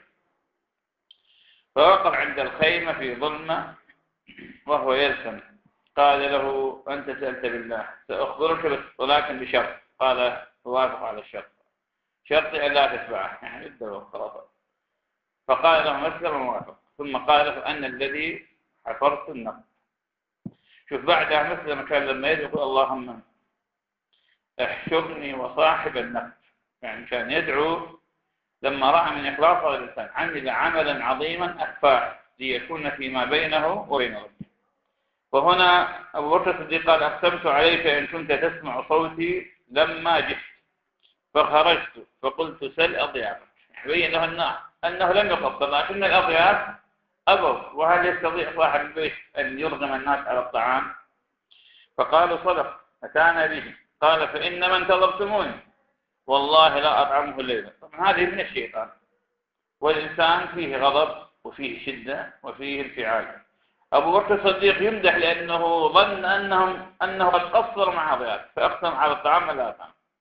فوقف عند الخيمة في ظلمة وهو يلسم، قال له أنت سألت بالله، سأخبرك ولكن بشرط. قال وافق على الشرط، شرطي أن لا تتبعه، يعني الدواء خلاص. فقال له مسلم ووافق، ثم قال له أن الذي حفرت النقد. شوف بعدها مسلم كان لما يدعو اللهم احشرني وصاحب النقد، يعني كان يدعو لما رأى من إخلاصه الإنسان عمل عملا عظيما أخفاه ليكون فيما بينه وبين ربه. وهنا أبو بكر الصديق قال أقسمت عليك إن كنت تسمع صوتي لما جئت، فخرجت فقلت سل أضيافك، بين له النار أنه لم يقصر، لكن الأضياف أبوا، وهل يستطيع صاحب البيت أن يرغم الناس على الطعام؟ فقالوا صدق أتانا به. قال فإنما انتظرتموني والله لا أطعمه الليلة. طبعا هذه من الشيطان، والإنسان فيه غضب وفيه شدة وفيه انفعال. أبو بكر الصديق يمدح لأنه ظن أنهم أنه قد قصر مع ضياف، فأقسم على الطعام لا أطعم.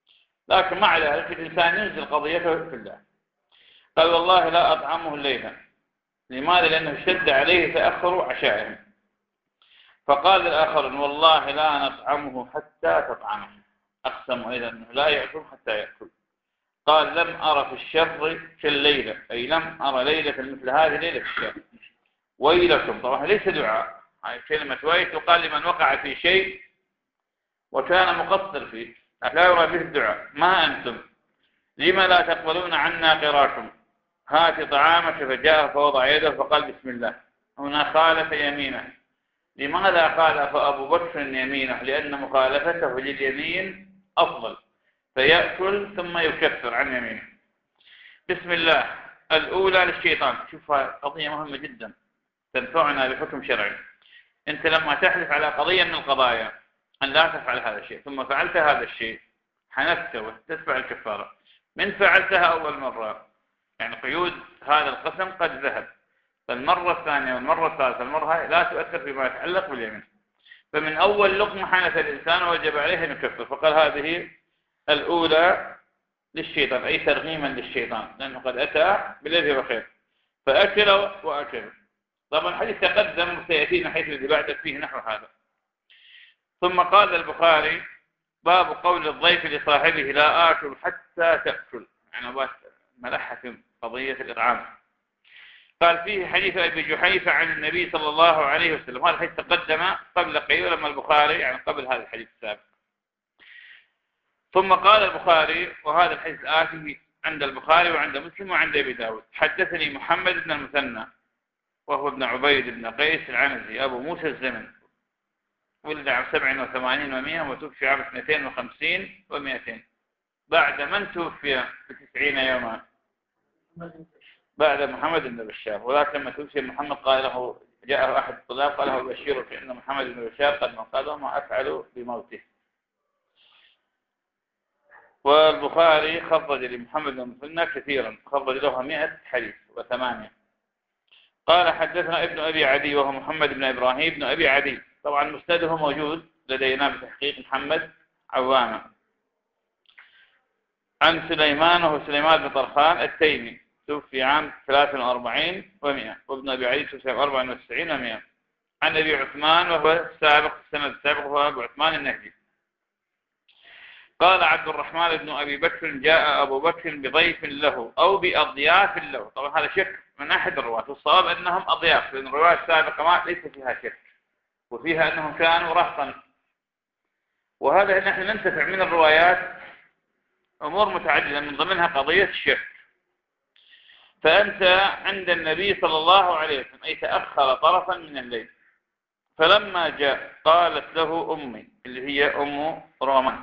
لكن مع ذلك الإنسان ينزل قضيته في الله. قال والله لا أطعمه الليلة. لماذا؟ لأنه شد عليه تأخر عشائهم. فقال الآخر والله لا نطعمه حتى تطعمه. أقسم أيضا أنه لا يأكل حتى يأكل. قال لم أرى في الشر في الليلة، أي لم أرى ليلة مثل هذه ليلة في الشر. ويلكم، طبعا ليس دعاء، هذه كلمة ويل تقال لمن وقع في شيء وكان مقصر فيه، لا يرى به الدعاء. ما أنتم لما لا تقبلون عنا قراكم؟ هات طعامك. فجاء فوضع يده فقال بسم الله. هنا خالف يمينه. لماذا خالف أبو بكر يمينه؟ لأن مخالفته لليمين أفضل، فيأكل ثم يكفر عن يمينه. بسم الله الأولى للشيطان. شوف قضية مهمة جدا تنفعنا بحكم شرعي. أنت لما تحلف على قضية من القضايا أن لا تفعل هذا الشيء ثم فعلت هذا الشيء، حنفت وتدفع الكفارة. من فعلتها أول مرة يعني قيود هذا القسم قد ذهب، فالمرة الثانية والمرة الثالثة المرة هاي لا تؤثر فيما يتعلق باليمين. فمن أول لقمة حنث الإنسان وجب عليه أن يكفر، فقال هذه الأولى للشيطان، أي ترغيما للشيطان، لأنه قد أتى بالذي هو خير فأكل وأكل. طبعا الحديث تقدم وسيأتينا حيث الذي بعد فيه نحو هذا. ثم قال البخاري باب قول الضيف لصاحبه لا آكل حتى تأكل، يعني بس ملحة في قضية الإطعام. قال فيه حديث أبي جحيفة عن النبي صلى الله عليه وسلم. هذا الحديث تقدم قبل قليل لما البخاري يعني قبل هذا الحديث السابق. ثم قال البخاري وهذا الحديث آتي عند البخاري وعند مسلم وعند أبي داود. حدثني محمد بن المثنى وهو ابن عبيد بن قيس العنزي أبو موسى الزمن، ولد عام سبع وثمانين ومئة وتوفي عام اثنتين وخمسين ومئتين بعد من توفي بتسعين يوما بعد محمد بن بشار. ولكن لما توفي محمد قال له جاءه أحد الطلاب قال له بشيرك إن محمد بن بشار قد قال وما أفعل بموته. والبخاري خرج لمحمد بن المثنى كثيرا، خرج له مئة حديث وثمانية. قال حدثنا ابن أبي عدي وهو محمد بن إبراهيم بن أبي عدي، طبعا مسنده موجود لدينا بتحقيق محمد عوامة، عن سليمان وهو سليمان بن طرخان التيمي توفي عام ثلاث وأربعين ومئة، وابن أبي عدي توفي عام أربع وتسعين ومئة. عن أبي عثمان وهو السابق السنة السابق وهو أبو عثمان النهدي. قال عبد الرحمن بن أبي بكر جاء أبو بكر بضيف له أو بأضياف له. طبعا هذا شك من أحد الرواة، والصواب أنهم أضياف لأن الرواية السابقة ما ليس فيها شك وفيها أنهم كانوا رهطا. وهذا نحن ننتفع من الروايات أمور متعددة من ضمنها قضية الشك. فأنت عند النبي صلى الله عليه وسلم أي تأخر طرفا من الليل، فلما جاء قالت له أمي اللي هي أم رومان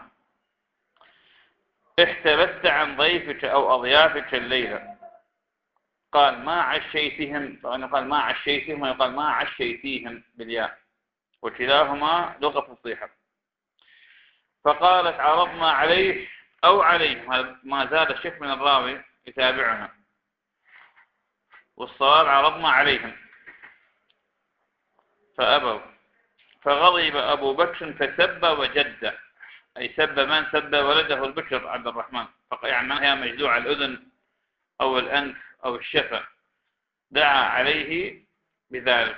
احتبست عن ضيفك أو أضيافك الليلة. قال ما عشيتهم، طبعا قال ما عشيتهم ويقال ما عشيتيهم بالياء وكلاهما لغة فصيحة. فقالت عرضنا عليه أو عليهم، ما زال الشك من الراوي يتابعنا، والصواب عرضنا عليهم فأبوا. فغضب أبو بكر فسب وجد، أي سب من سب ولده البكر عبد الرحمن، يعني هي مجدوع الأذن أو الأنف أو الشفة، دعا عليه بذلك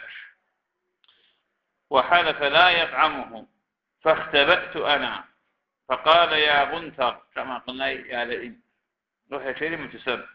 وحلف لا يطعمه. فاختبأت أنا فقال يا غنثر، كما قلنا يا لئيم، وهي كلمة تسب.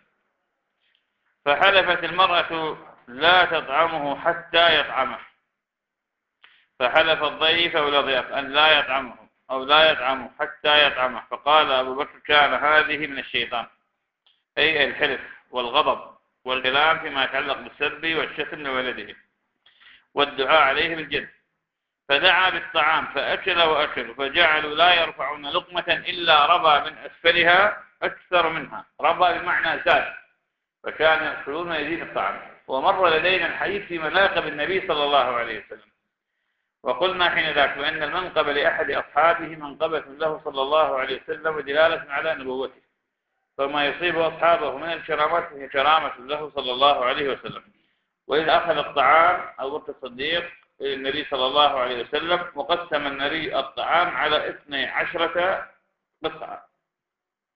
فحلفت المرأة لا تطعمه حتى يطعمه. فحلف الضيف أو الأضياف أن لا يطعمه أو لا يطعمه حتى يطعمه. فقال أبو بكر كان هذه من الشيطان، أي الحلف والغضب والكلام فيما يتعلق بالسب والشتم لولده والدعاء عليه بالجد. فدعا بالطعام فأكل وأكل، فجعلوا لا يرفعون لقمة إلا ربى من أسفلها أكثر منها. ربى بمعنى زاد، فكان يأكلون يزيد الطعام. ومر لدينا الحديث في مناقب النبي صلى الله عليه وسلم، وقلنا حين ذاك بأن المنقب لأحد أصحابه منقبة له صلى الله عليه وسلم ودلالة على نبوته، فما يصيب أصحابه من الكرامات هي كرامة له صلى الله عليه وسلم. وإذا أخذ الطعام أبو بكر الصديق النبي صلى الله عليه وسلم وقسم النبي الطعام على اثني عشرة قطعة،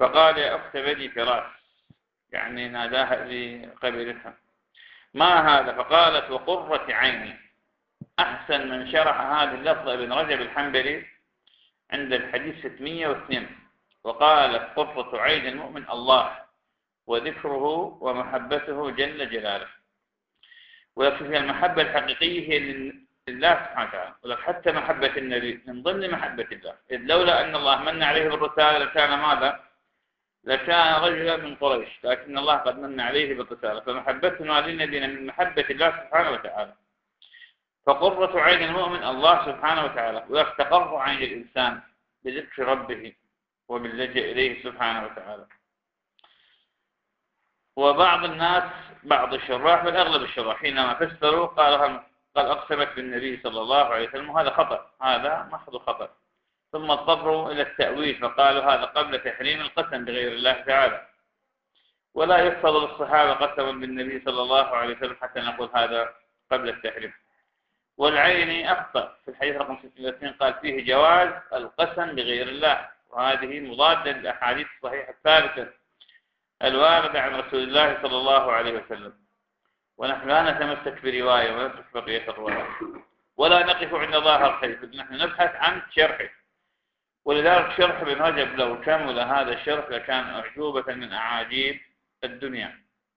فقال يا أخت بني فراس، يعني ناداها لقبيلتها، ما هذا؟ فقالت وقرة عيني. أحسن من شرح هذه اللفظة ابن رجب الحنبلي عند الحديث ستمائة واثنين، وقال قرة عين المؤمن الله وذكره ومحبته جل جلاله. ولكن المحبة الحقيقية هي لله سبحانه وتعالى، ولكن حتى محبة النبي من ضمن محبة الله، إذ لولا أن الله من عليه بالرسالة لكان ماذا؟ لكان رجلا من قريش، لكن الله قد من عليه بالرسالة، فمحبتنا للنبي من محبة الله سبحانه وتعالى. فقرة عين المؤمن الله سبحانه وتعالى، ويستقر عين الإنسان بذكر ربه وباللجأ إليه سبحانه وتعالى. وبعض الناس بعض الشراح بل أغلب الشراح حينما فسروا قال قال أقسمت بالنبي صلى الله عليه وسلم، وهذا خطأ، هذا محض خطأ. ثم اضطروا إلى التأويل فقالوا هذا قبل تحريم القسم بغير الله تعالى، ولا يحفظ للصحابة قسما بالنبي صلى الله عليه وسلم حتى نقول هذا قبل التحريم. والعيني أخطأ في الحديث رقم ستة وثلاثين، قال فيه جواز القسم بغير الله، وهذه مضادة للأحاديث الصحيحة الثابتة الواردة عن رسول الله صلى الله عليه وسلم. ونحن لا نتمسك برواية ونترك بقية الروايات، ولا نقف عند ظاهر الحديث، نحن نبحث عن شرحه. ولذلك شرح ابن رجب لو كمل هذا الشرح لكان أعجوبة من أعاجيب الدنيا.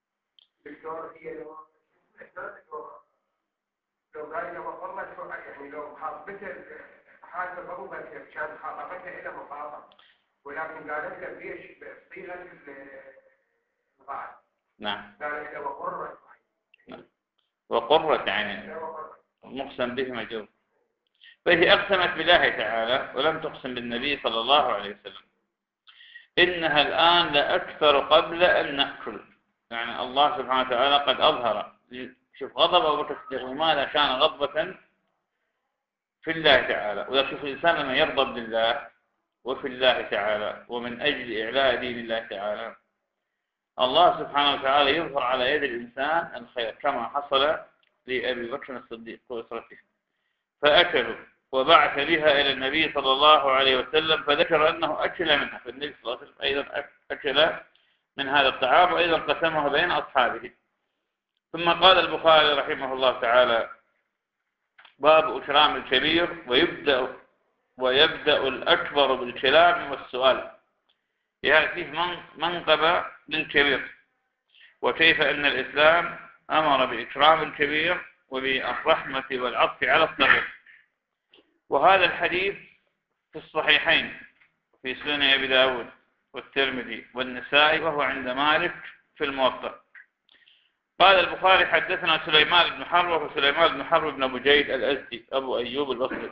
لو قال لو والله يعني لو خاطبته حاسه ضربه كان خاطبته الى مخاطب، ولكن قالت له ليش بصيغه الغاء. نعم. قالت له وقرة. نعم. وقرة يعني مقسم به مجرور. فهي أقسمت بالله تعالى ولم تقسم بالنبي صلى الله عليه وسلم. إنها الآن لأكثر قبل أن نأكل، يعني الله سبحانه وتعالى قد أظهر. شوف غضب أبو بكر الصديق لماذا كان غضبة في الله تعالى، ولا شوف الإنسان لما يغضب لله وفي الله تعالى ومن أجل إعلاء دين الله تعالى، الله سبحانه وتعالى يظهر على يد الإنسان الخير كما حصل لأبي بكر الصديق وأسرته. فأكلوا وبعث بها إلى النبي صلى الله عليه وسلم، فذكر أنه أكل منها، فالنبي صلى الله عليه وسلم أيضا أكل من هذا الطعام، وأيضا قسمه بين أصحابه. ثم قال البخاري رحمه الله تعالى باب إكرام الكبير، ويبدأ ويبدأ الأكبر بالكلام والسؤال، يعني فيه منقبة للكبير، وكيف أن الإسلام أمر بإكرام الكبير وبالرحمة والعطف على الصغير. وهذا الحديث في الصحيحين في سنن أبي داود والترمذي والنسائي، وهو عند مالك في الموطأ. قال البخاري حدثنا سليمان بن حرب، وسليمان بن حرب بن أبو جيد الأزدي أبو أيوب البصري،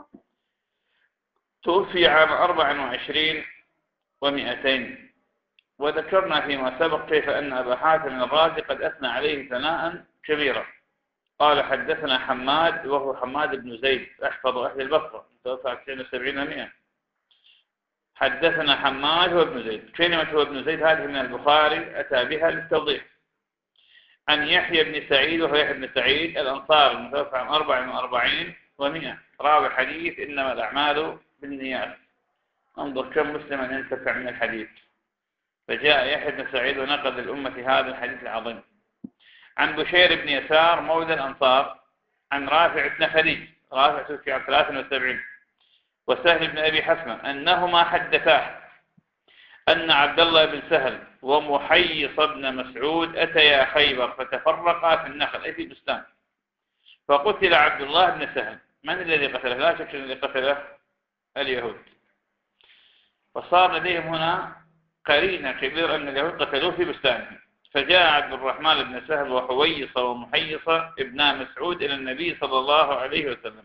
توفي عام أربع وعشرين ومئتين. وذكرنا فيما سبق كيف أن أبا حاتم الرازي قد أثنى عليه ثناء كبيرا. قال حدثنا حماد، وهو حماد بن زيد أحفظ أهل البصرة، توفى تسعين وسبعين ومئة. حدثنا حماد هو ابن زيد، كلمة هو ابن زيد هذه من البخاري أتى بها للتوضيح. عن يحيى بن سعيد، وهو يحيى بن سعيد الأنصار المتوفى عام أربع وأربعين ومئة، راوي حديث إنما الأعمال بالنيات. انظر كم مسلما ينتفع من الحديث. فجاء يحيى بن سعيد ونقل للأمة هذا الحديث العظيم. عن بشير بن يسار مولى الأنصار، عن رافع بن خديج، رافع توفي عام ثلاث وسبعين، وسهل بن أبي حسمة أنهما حدثاه أن عبد الله بن سهل ومحيص بن مسعود أتيا خيبر فتفرقا في النخل، أي في بستان، فقتل عبد الله بن سهل. من الذي قتله؟ لا شك الذي قتله اليهود. فصار لديهم هنا قرينة كبيرة أن اليهود قتلوه في بستانهم. فجاء عبد الرحمن بن سهل وحويص ومحيص ابن مسعود إلى النبي صلى الله عليه وسلم،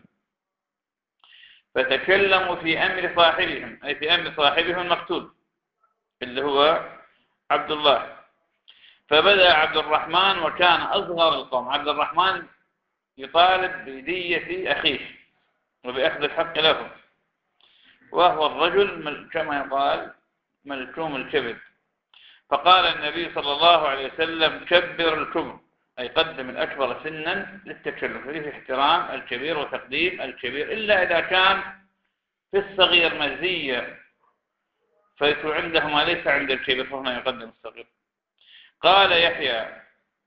فتكلموا في أمر صاحبهم، أي في أمر صاحبهم المقتول اللي هو عبد الله. فبدأ عبد الرحمن وكان أصغر القوم. عبد الرحمن يطالب بدية أخيه وبأخذ الحق له، وهو الرجل كما يقال ملكوم الكبد. فقال النبي صلى الله عليه وسلم كبر الكبر، أي قدم الأكبر سنا للتكلف، فيه احترام الكبير وتقديم الكبير، إلا إذا كان في الصغير مزية فيكون عنده ما ليس عند الكبير فهنا يقدم الصغير. قال يحيى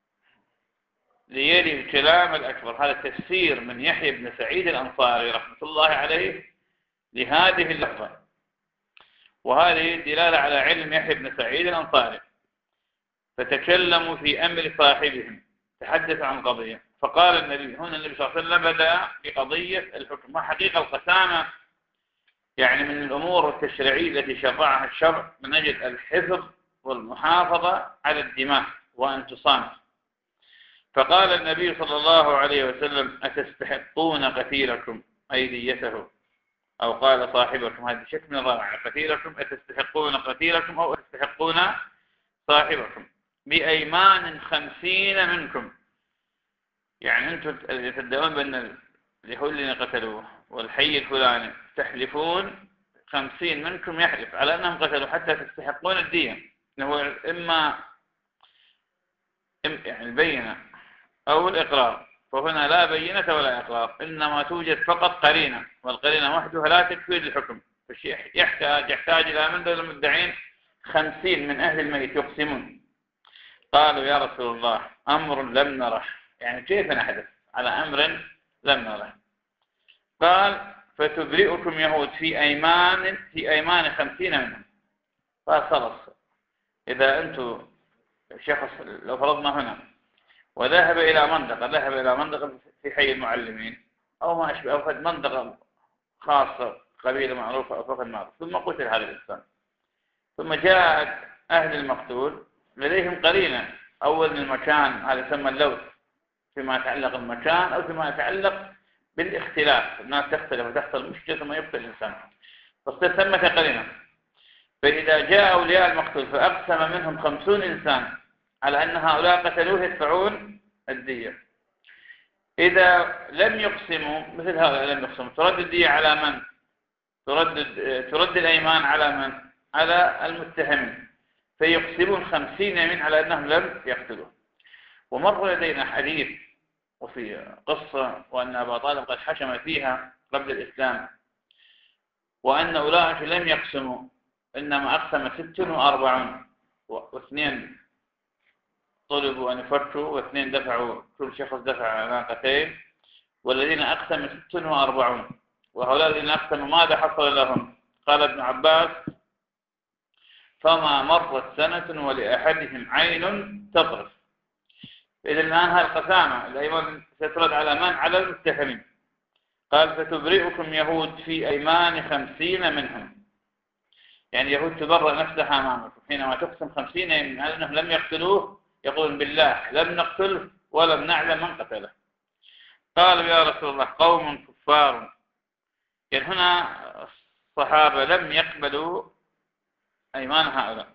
ليلي الكلام الأكبر. هذا تفسير من يحيى بن سعيد الأنصاري رحمة الله عليه لهذه اللفظة، وهذه دلالة على علم يحيى بن سعيد الأنصاري. فتكلموا في أمر صاحبهم، تحدث عن قضية، فقال النبي هنا النبي صلى الله عليه وسلم بدأ بقضية الحكم. وحقيقة القسامة يعني من الأمور التشريعية التي شرعها الشرع من أجل الحفظ والمحافظة على الدماء وأن تصان. فقال النبي صلى الله عليه وسلم أتستحقون قتيلكم أي ديته، أو قال صاحبكم، هذا شك من الرابعة، قتيلكم أتستحقون قتيلكم أو أتستحقون صاحبكم بأيمان خمسين منكم. يعني أنتم تدعون بأن اليهود اللي قتلوه والحي الفلاني تحلفون خمسين منكم يحلف على أنهم قتلوا حتى تستحقون الدية. هو إما يعني البينة أو الإقرار، فهنا لا بينة ولا إقرار، إنما توجد فقط قرينة، والقرينة وحدها لا تكفي للحكم. يحتاج يحتاج إلى من دول المدعين خمسين من أهل الميت يقسمون. قالوا يا رسول الله أمر لم نره، يعني كيف نحدث على أمر لم نره؟ قال فتبرئكم يهود في أيمان في أيمان خمسين منهم. قال خلص، إذا أنتم شخص لو فرضنا هنا وذهب إلى منطقة ذهب إلى منطقة في حي المعلمين أو ما أشبه، أو فد منطقة خاصة قبيلة معروفة أو فقد معروف، ثم قتل هذا الإنسان، ثم جاء أهل المقتول لديهم قرينة. أول من المكان هذا يسمى اللوث فيما يتعلق بالمكان أو فيما يتعلق بالاختلاف، الناس تختلف وتحصل مشكلة ثم يقتل الإنسان، فصير ثمة قرينة. فإذا جاء أولياء المقتول فأقسم منهم خمسون إنسان على أن هؤلاء قتلوه يدفعون الدية، إذا لم يقسموا مثل هؤلاء لم يقسموا ترد الدية على من؟ ترد ترد الأيمان على من؟ على المتهمين، فيقسمون خمسين يمين على أنهم لم يقتلوا. ومر لدينا حديث وفي قصة وأن أبا طالب قد حكم فيها قبل الإسلام، وأن أولئك لم يقسموا إنما أقسم ست وأربعون، واثنين طلبوا أن يفتوا واثنين دفعوا، كل شخص دفع ناقتين، والذين أقسموا ست وأربعون. وهؤلاء الذين أقسموا ماذا حصل لهم؟ قال ابن عباس فما مرت سنة ولأحدهم عين تطرف. إذا الآن هذه القسامة الأيمان سترد على من؟ على المتهمين. قال فتبرئكم يهود في أيمان خمسين منهم، يعني يهود تبرأ نفسها أمامكم حينما تقسم خمسين يمين على أنهم لم يقتلوه، يقولون بالله لم نقتله ولم نعلم من قتله. قالوا يا رسول الله قوم كفار، يعني هنا الصحابة لم يقبلوا أيمان هؤلاء،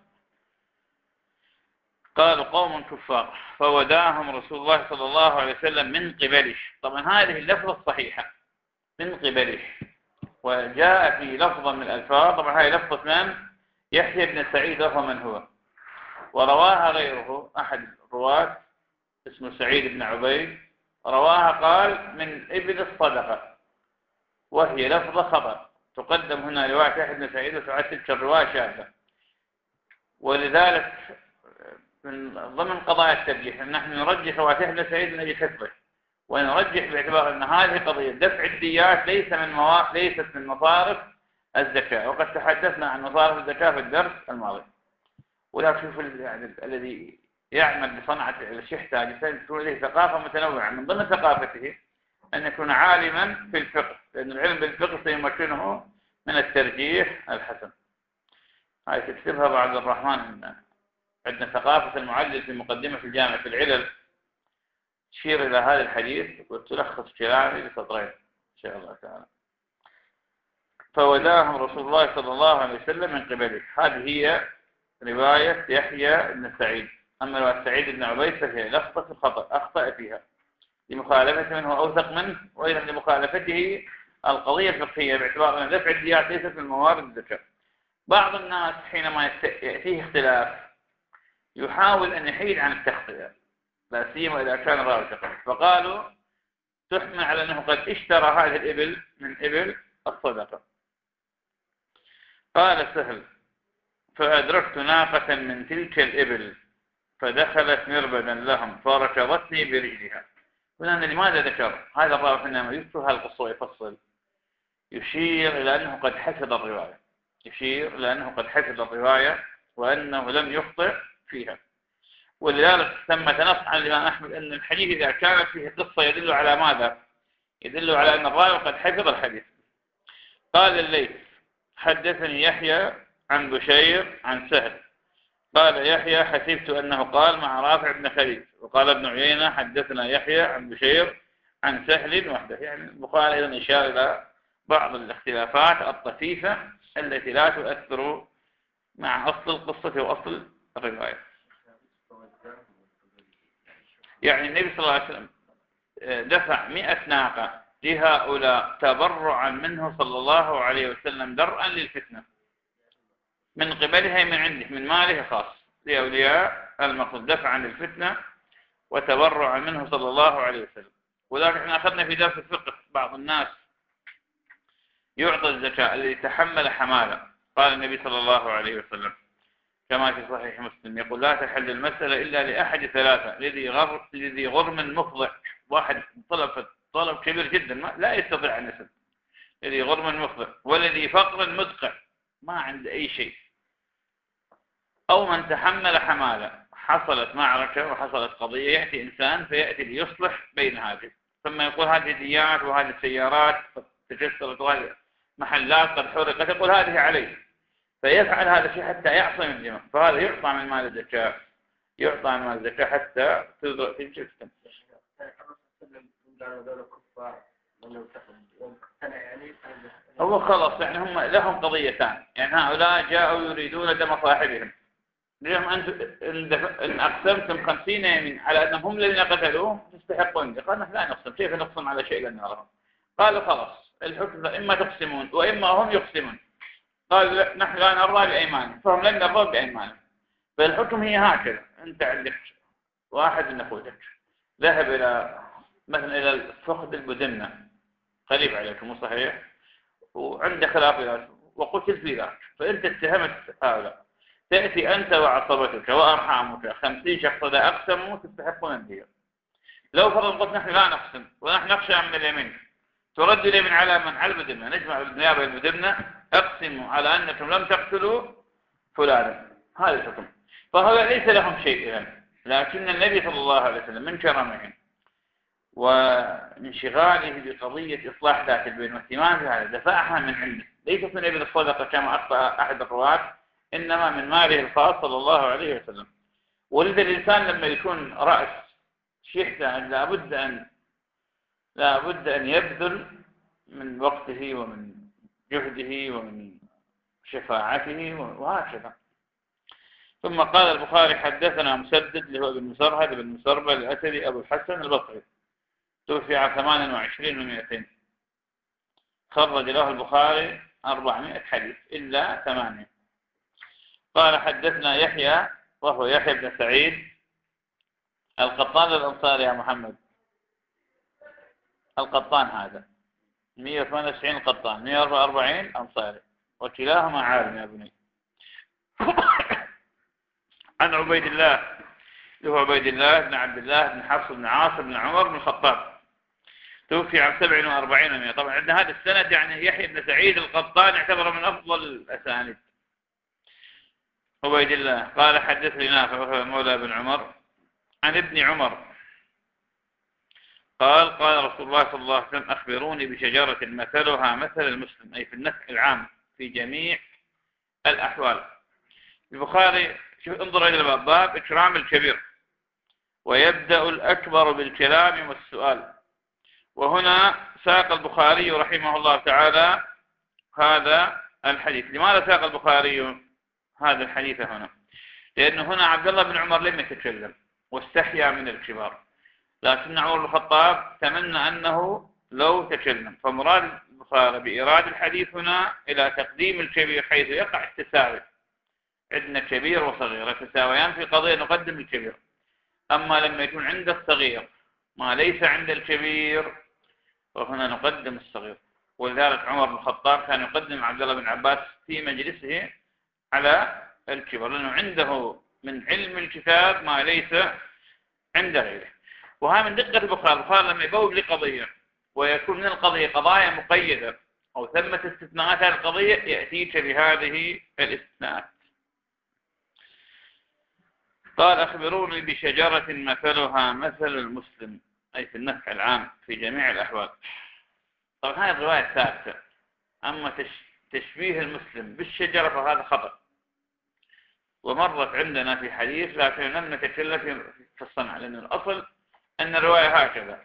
قالوا قوم كفار، فوداهم رسول الله صلى الله عليه وسلم من قبله. طبعا هذه اللفظة الصحيحة من قبله، وجاء في لفظة من الألفاظ، طبعا هذه لفظة من؟ يحيى بن سعيد وهو من هو، ورواها غيره أحد الرواة اسمه سعيد بن عبيد، رواها قال من ابن الصدقة، وهي لفظة خبر تقدم هنا رواية يحيى بن سعيد وتعد تلك الرواية شاذة. ولذلك من ضمن قضايا الترجيح أن نحن نرجح رواية يحيى بن سعيد من أجل حفظه، ونرجح باعتبار أن هذه قضية دفع الديات ليس من موا... ليست من مصارف الزكاة، وقد تحدثنا عن مصارف الزكاة في الدرس الماضي. ولا شوف يعني الذي يعمل بصنعة الشحتة تكون له ثقافة متنوعة، من ضمن ثقافته أن يكون عالما في الفقه، لأن العلم بالفقه سيمكنه من الترجيح الحسن. هاي تكتبها بعد الرحمن، عندنا ثقافة المعلل في مقدمة في الجامع في العلل، تشير إلى هذا الحديث وتلخص كلامي لسطرين إن شاء الله تعالى. فوداهم رسول الله صلى الله عليه وسلم من قبله. هذه هي رواية يحيى بن سعيد. أما رواية سعيد بن عبيد فهي لفظة خطأ أخطأ فيها لمخالفته منه أوثق منه، وأيضا لمخالفته القضية الفقهية باعتبار أن دفع الديات ليست من موارد الزكاة. بعض الناس حينما يأتيه اختلاف يحاول أن يحيد عن التخطئة، لا سيما إذا كان راوي ثقة، فقالوا تحمل على أنه قد اشترى هذه الإبل من إبل الصدقة. قال سهل فأدركت ناقة من تلك الإبل فدخلت مربدا لهم فركضتني برجلها. هنا لماذا ذكر هذا الراوي حينما يذكر هذه القصة ويفصل؟ يشير إلى أنه قد حفظ الرواية يشير إلى أنه قد حفظ الرواية وأنه لم يخطئ فيها. ولذلك ثم نص عن الإمام أحمد أن الحديث إذا كانت فيه قصة يدل على ماذا؟ يدل على أن الراوي قد حفظ الحديث. قال الليث حدثني يحيى عن بشير عن سهل قال يحيى حسبت أنه قال مع رافع بن خديج. وقال ابن عيينة حدثنا يحيى عن بشير عن سهل وحده. يعني البخاري أيضا إشار إلى بعض الاختلافات الطفيفة التي لا تؤثر مع أصل القصة وأصل الرواية. يعني النبي صلى الله عليه وسلم دفع مئة ناقة لهؤلاء تبرعا منه صلى الله عليه وسلم درءا للفتنة من قبلها من عنده من ماله خاص لأولياء المقصود دفعا للفتنة وتبرعا منه صلى الله عليه وسلم. وذلك احنا أخذنا في درس الفقه بعض الناس يعطى الزكاة الذي تحمل حمالة. قال النبي صلى الله عليه وسلم كما في صحيح مسلم يقول لا تحل المسألة إلا لأحد ثلاثة لذي غر لذي غرم مفضع. واحد طلب طلب كبير جدا ما لا يستطيع أن يسد لذي غرم مفضع والذي فقر مدقع ما عنده أي شيء أو من تحمل حمالة حصلت معركة وحصلت قضية يأتي إنسان فيأتي ليصلح بين هذه ثم يقول هذه ديات وهذه سيارات تكسرت وهذه محلات قد حرقت يقول هذه عليه فيفعل هذا الشيء حتى يعصم الدماء. فهذا يعطى من مال الزكاة يعطى من مال الزكاة حتى تدرك في الجسم. هو خلاص يعني هم لهم قضيتان. يعني هؤلاء جاءوا يريدون دم صاحبهم لهم أنتم إن أقسمتم خمسين يمين على أنهم هم الذين قتلوه تستحقون. قال نحن لا نقسم كيف نقسم على شيء لن نراه. قالوا خلاص الحكم إما تقسمون وإما هم يقسمون. قال نحن لا نرضى بأيمانهم فهم لن يرضوا بأيمانهم. فالحكم هي هكذا. أنت عندك واحد من أخوتك ذهب إلى مثلا إلى الفخذ البدنة قريب عليكم مو صحيح وعند خلاف وقتل في ذلك فأنت اتهمت هؤلاء تأتي أنت وعصبتك وأرحامك خمسين شخص إذا أقسموا تستحقون الدية. لو فرض قلت نحن لا نقسم ونحن نخشى من اليمين ترد اليمين على من على البدنة نجمع النيابة البدنة أقسموا على أنكم لم تقتلوا فلانا. هذا الحكم. فهذا ليس لهم شيء إذن. لكن النبي صلى الله عليه وسلم من كرمه وانشغاله بقضية إصلاح ذات البين واهتمام بهذا دفعها من عنده ليس من ابن الصدقة كما أخطأ أحد الرواة إنما من ماله الخاص صلى الله عليه وسلم. ولذا الإنسان لما يكون رأس شيحته لابد أن لابد أن يبذل من وقته ومن جهده ومن شفاعته وهكذا. ثم قال البخاري حدثنا مسدد اللي هو ابن مسرهد بن مسربل الأسدي أبو الحسن البصري توفي عام ثمان وعشرين ومئتين خرج له البخاري أربعمائة حديث إلا ثمانية. قال حدثنا يحيى وهو يحيى بن سعيد القطان الأنصاري يا محمد. القطان هذا مئة وثمانية وتسعين القطان مئة وأربعة وأربعين أنصاري وكلاهما عالم يا ابني. عن عبيد الله هو عبيد الله بن عبد الله بن حفص بن عاصم بن عمر بن الخطاب توفي عام سبع وأربعين ومئة. طبعا عندنا هذا السند يعني يحيى بن سعيد القطان يعتبر من أفضل الأسانيد. عبيد الله قال حدثني نافع وهو مولى بن عمر عن ابن عمر قال قال رسول الله صلى الله عليه وسلم أخبروني بشجرة مثلها مثل المسلم أي في النفع العام في جميع الأحوال. البخاري شوف انظر إلى الباب باب إكرام الكبير ويبدأ الأكبر بالكلام والسؤال. وهنا ساق البخاري رحمه الله تعالى هذا الحديث. لماذا ساق البخاري هذا الحديث هنا؟ لأنه هنا عبد الله بن عمر لم يتكلم واستحيا من الكبار لكن عمر بن الخطاب تمنى أنه لو تكلم. فمراد البخاري بإيراد الحديث هنا إلى تقديم الكبير حيث يقع التساوي. عندنا كبير وصغير يتساويان في قضية نقدم الكبير. أما لما يكون عند الصغير ما ليس عند الكبير وهنا نقدم الصغير. ولذلك عمر بن الخطاب كان يقدم عبد الله بن عباس في مجلسه على الكبر، لأنه عنده من علم الكتاب ما ليس عند غيره. وهذا من دقة البخاري. البخاري لما يبوب لقضية ويكون من القضية قضايا مقيدة أو ثمة استثناءات هذه القضية يأتيك بهذه الاستثناءات. قال أخبروني بشجرة مثلها مثل المسلم، أي في النفع العام في جميع الأحوال. طبعا هذه الرواية ثابتة، أما تشبيه المسلم بالشجرة فهذا خطأ، ومرت عندنا في حديث لكن لم نتكلم في الصنع، لأن الأصل أن الرواية هكذا: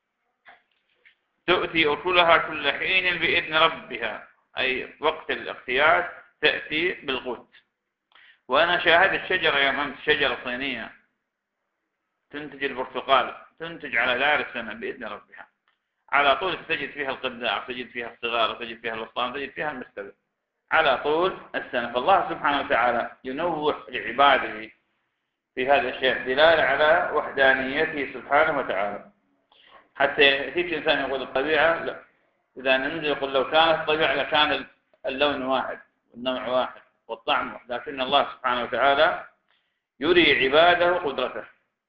تؤتي أكلها كل حين بإذن ربها، أي وقت الاقتياد تأتي بالقوت. وأنا شاهدت شجرة يوم أمس، شجرة صينية تنتج البرتقال، تنتج على دار السنة بإذن ربها، على طول تجد فيها القداع، تجد فيها الصغار، تجد فيها الوسطان، تجد فيها المستوي على طول السنة. فالله سبحانه وتعالى ينوح لعباده في هذا الشيء دلالة على وحدانيته سبحانه وتعالى. حتى يأتيك الإنسان يقول الطبيعة لا، إذا ننزل يقول لو كانت الطبيعة لكان اللون واحد والنوع واحد والطعم واحد، لكن الله سبحانه وتعالى يري عباده قدرته.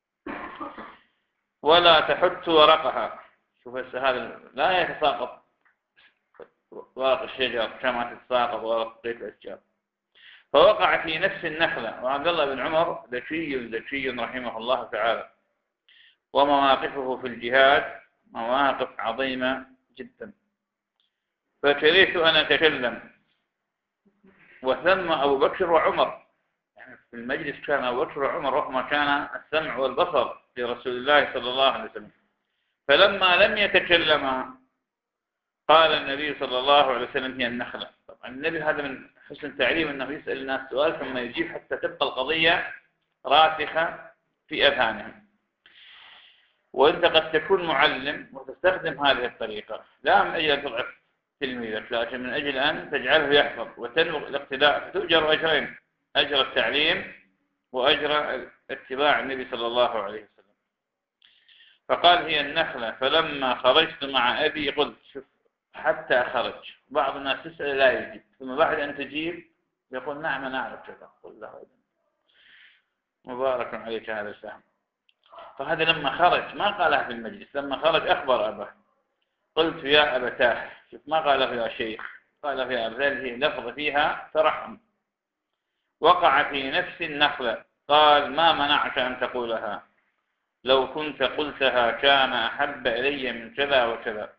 ولا تحت ورقها، شوف هذا لا يتساقط ورق الشجر كما تتساقط ورق بقية الأشجار. فوقع في نفس النخلة. وعبد الله بن عمر ذكي ذكي رحمه الله تعالى، ومواقفه في الجهاد مواقف عظيمة جدا. فكرهت أن أتكلم وثم أبو بكر وعمر، يعني في المجلس كان أبو بكر وعمر وهما كان السمع والبصر لرسول الله صلى الله عليه وسلم. فلما لم يتكلما قال النبي صلى الله عليه وسلم هي النخلة. طبعا النبي هذا من حسن تعليم أنه يسأل الناس سؤال ثم يجيب حتى تبقى القضية راسخة في أذهانهم. وأنت قد تكون معلم وتستخدم هذه الطريقة لا من أجل أن تضعف تلميذك، لكن من أجل أن تجعله يحفظ وتنبغ الاقتداء، فتؤجر أجرين: أجر التعليم وأجر اتباع النبي صلى الله عليه وسلم. فقال هي النخلة. فلما خرجت مع أبي قلت، شوف حتى خرج. بعض الناس تسأل لا يجيب، ثم بعد أن تجيب يقول نعم نعرف كذا. قل له مبارك عليك هذا الفهم. فهذا لما خرج ما قالها في المجلس، لما خرج أخبر أباه. قلت يا أبتاه، شوف ما قاله يا شيخ، قاله يا أبتاه، هي لفظ فيها ترحم. وقع في نفس النخلة. قال ما منعك أن تقولها؟ لو كنت قلتها كان أحب إلي من كذا وكذا.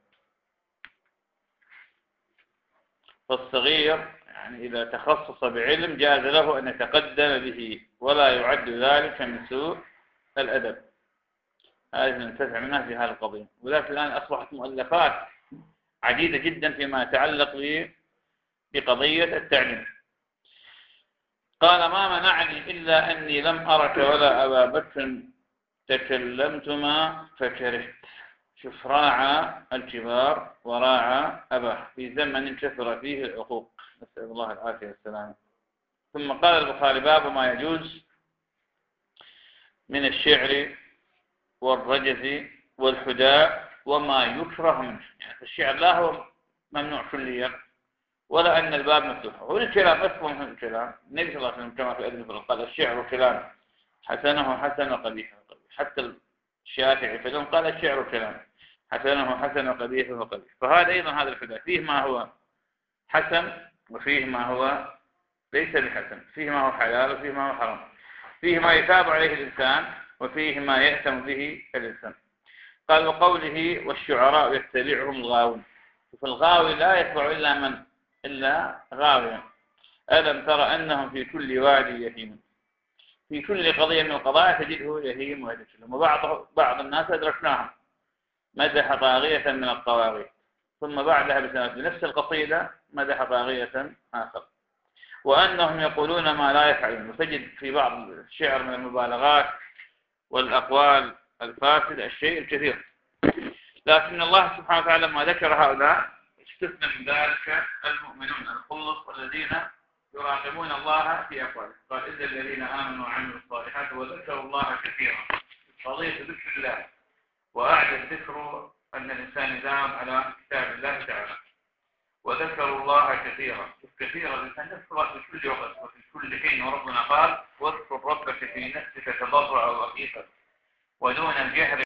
فالصغير يعني إذا تخصص بعلم جاز له أن يتقدم به، ولا يعد ذلك من سوء الأدب. هذه ننتفع منها في هذه القضية. ولكن الآن أصبحت مؤلفات عديدة جدا فيما يتعلق بقضية التعليم. قال ما منعني إلا أني لم أرك ولا أبا بكر تكلمتما فكرهت. شوف راعى الكبار وراعى أباه في زمن كثر فيه العقوق، نسأل الله العافية والسلامة. ثم قال البخاري باب ما يجوز من الشعر والرجز والحداء وما يكره منه. يعني الشعر لا هو ممنوع كليا ولا أن الباب مفتوح. هو الكلام أفهم من الكلام. النبي صلى الله عليه وسلم كما في أدب الفرق قال الشعر كلام حسنه حسن وقبيحه قبيح. حتى الشافعي في اليوم قال الشعر كلام حسنه حسن وقبيحه قبيح. فهذا أيضا هذا الحداء فيه ما هو حسن وفيه ما هو ليس بحسن، فيه ما هو حلال وفيه ما هو حرام، فيه ما يتابع عليه الإنسان وفيه ما يأتم به الإنسان. قال وقوله والشعراء يتبعهم الغاوون. فالغاوي لا يتبع إلا من إلا غاويا. ألم ترى أنهم في كل وادي يهيمون. في كل قضية من القضايا تجده يهيم ويتكلم. وبعض بعض الناس أدركناهم مدح طاغية من الطواغيت، ثم بعدها بسنة بنفس القصيدة مدح طاغية آخر. وأنهم يقولون ما لا يفعلون. وتجد في بعض الشعر من المبالغات والأقوال الفاسدة الشيء الكثير. لكن الله سبحانه وتعالى ما ذكر هؤلاء استثنى من ذلك المؤمنون الخلص والذين يراقبون الله في أقوالهم. قال إذا الذين آمنوا وعملوا الصالحات وذكروا الله كثيرا. قضية ذكر الله وأعد الذكر أن الإنسان يدام على كتاب الله تعالى. وذكروا الله كثيرا. كثيرا الإنسان يذكر في كل وقت وفي كل حين، وربنا قال واذكر ربك في نفسك تضرعا وخيفة ودون الجهر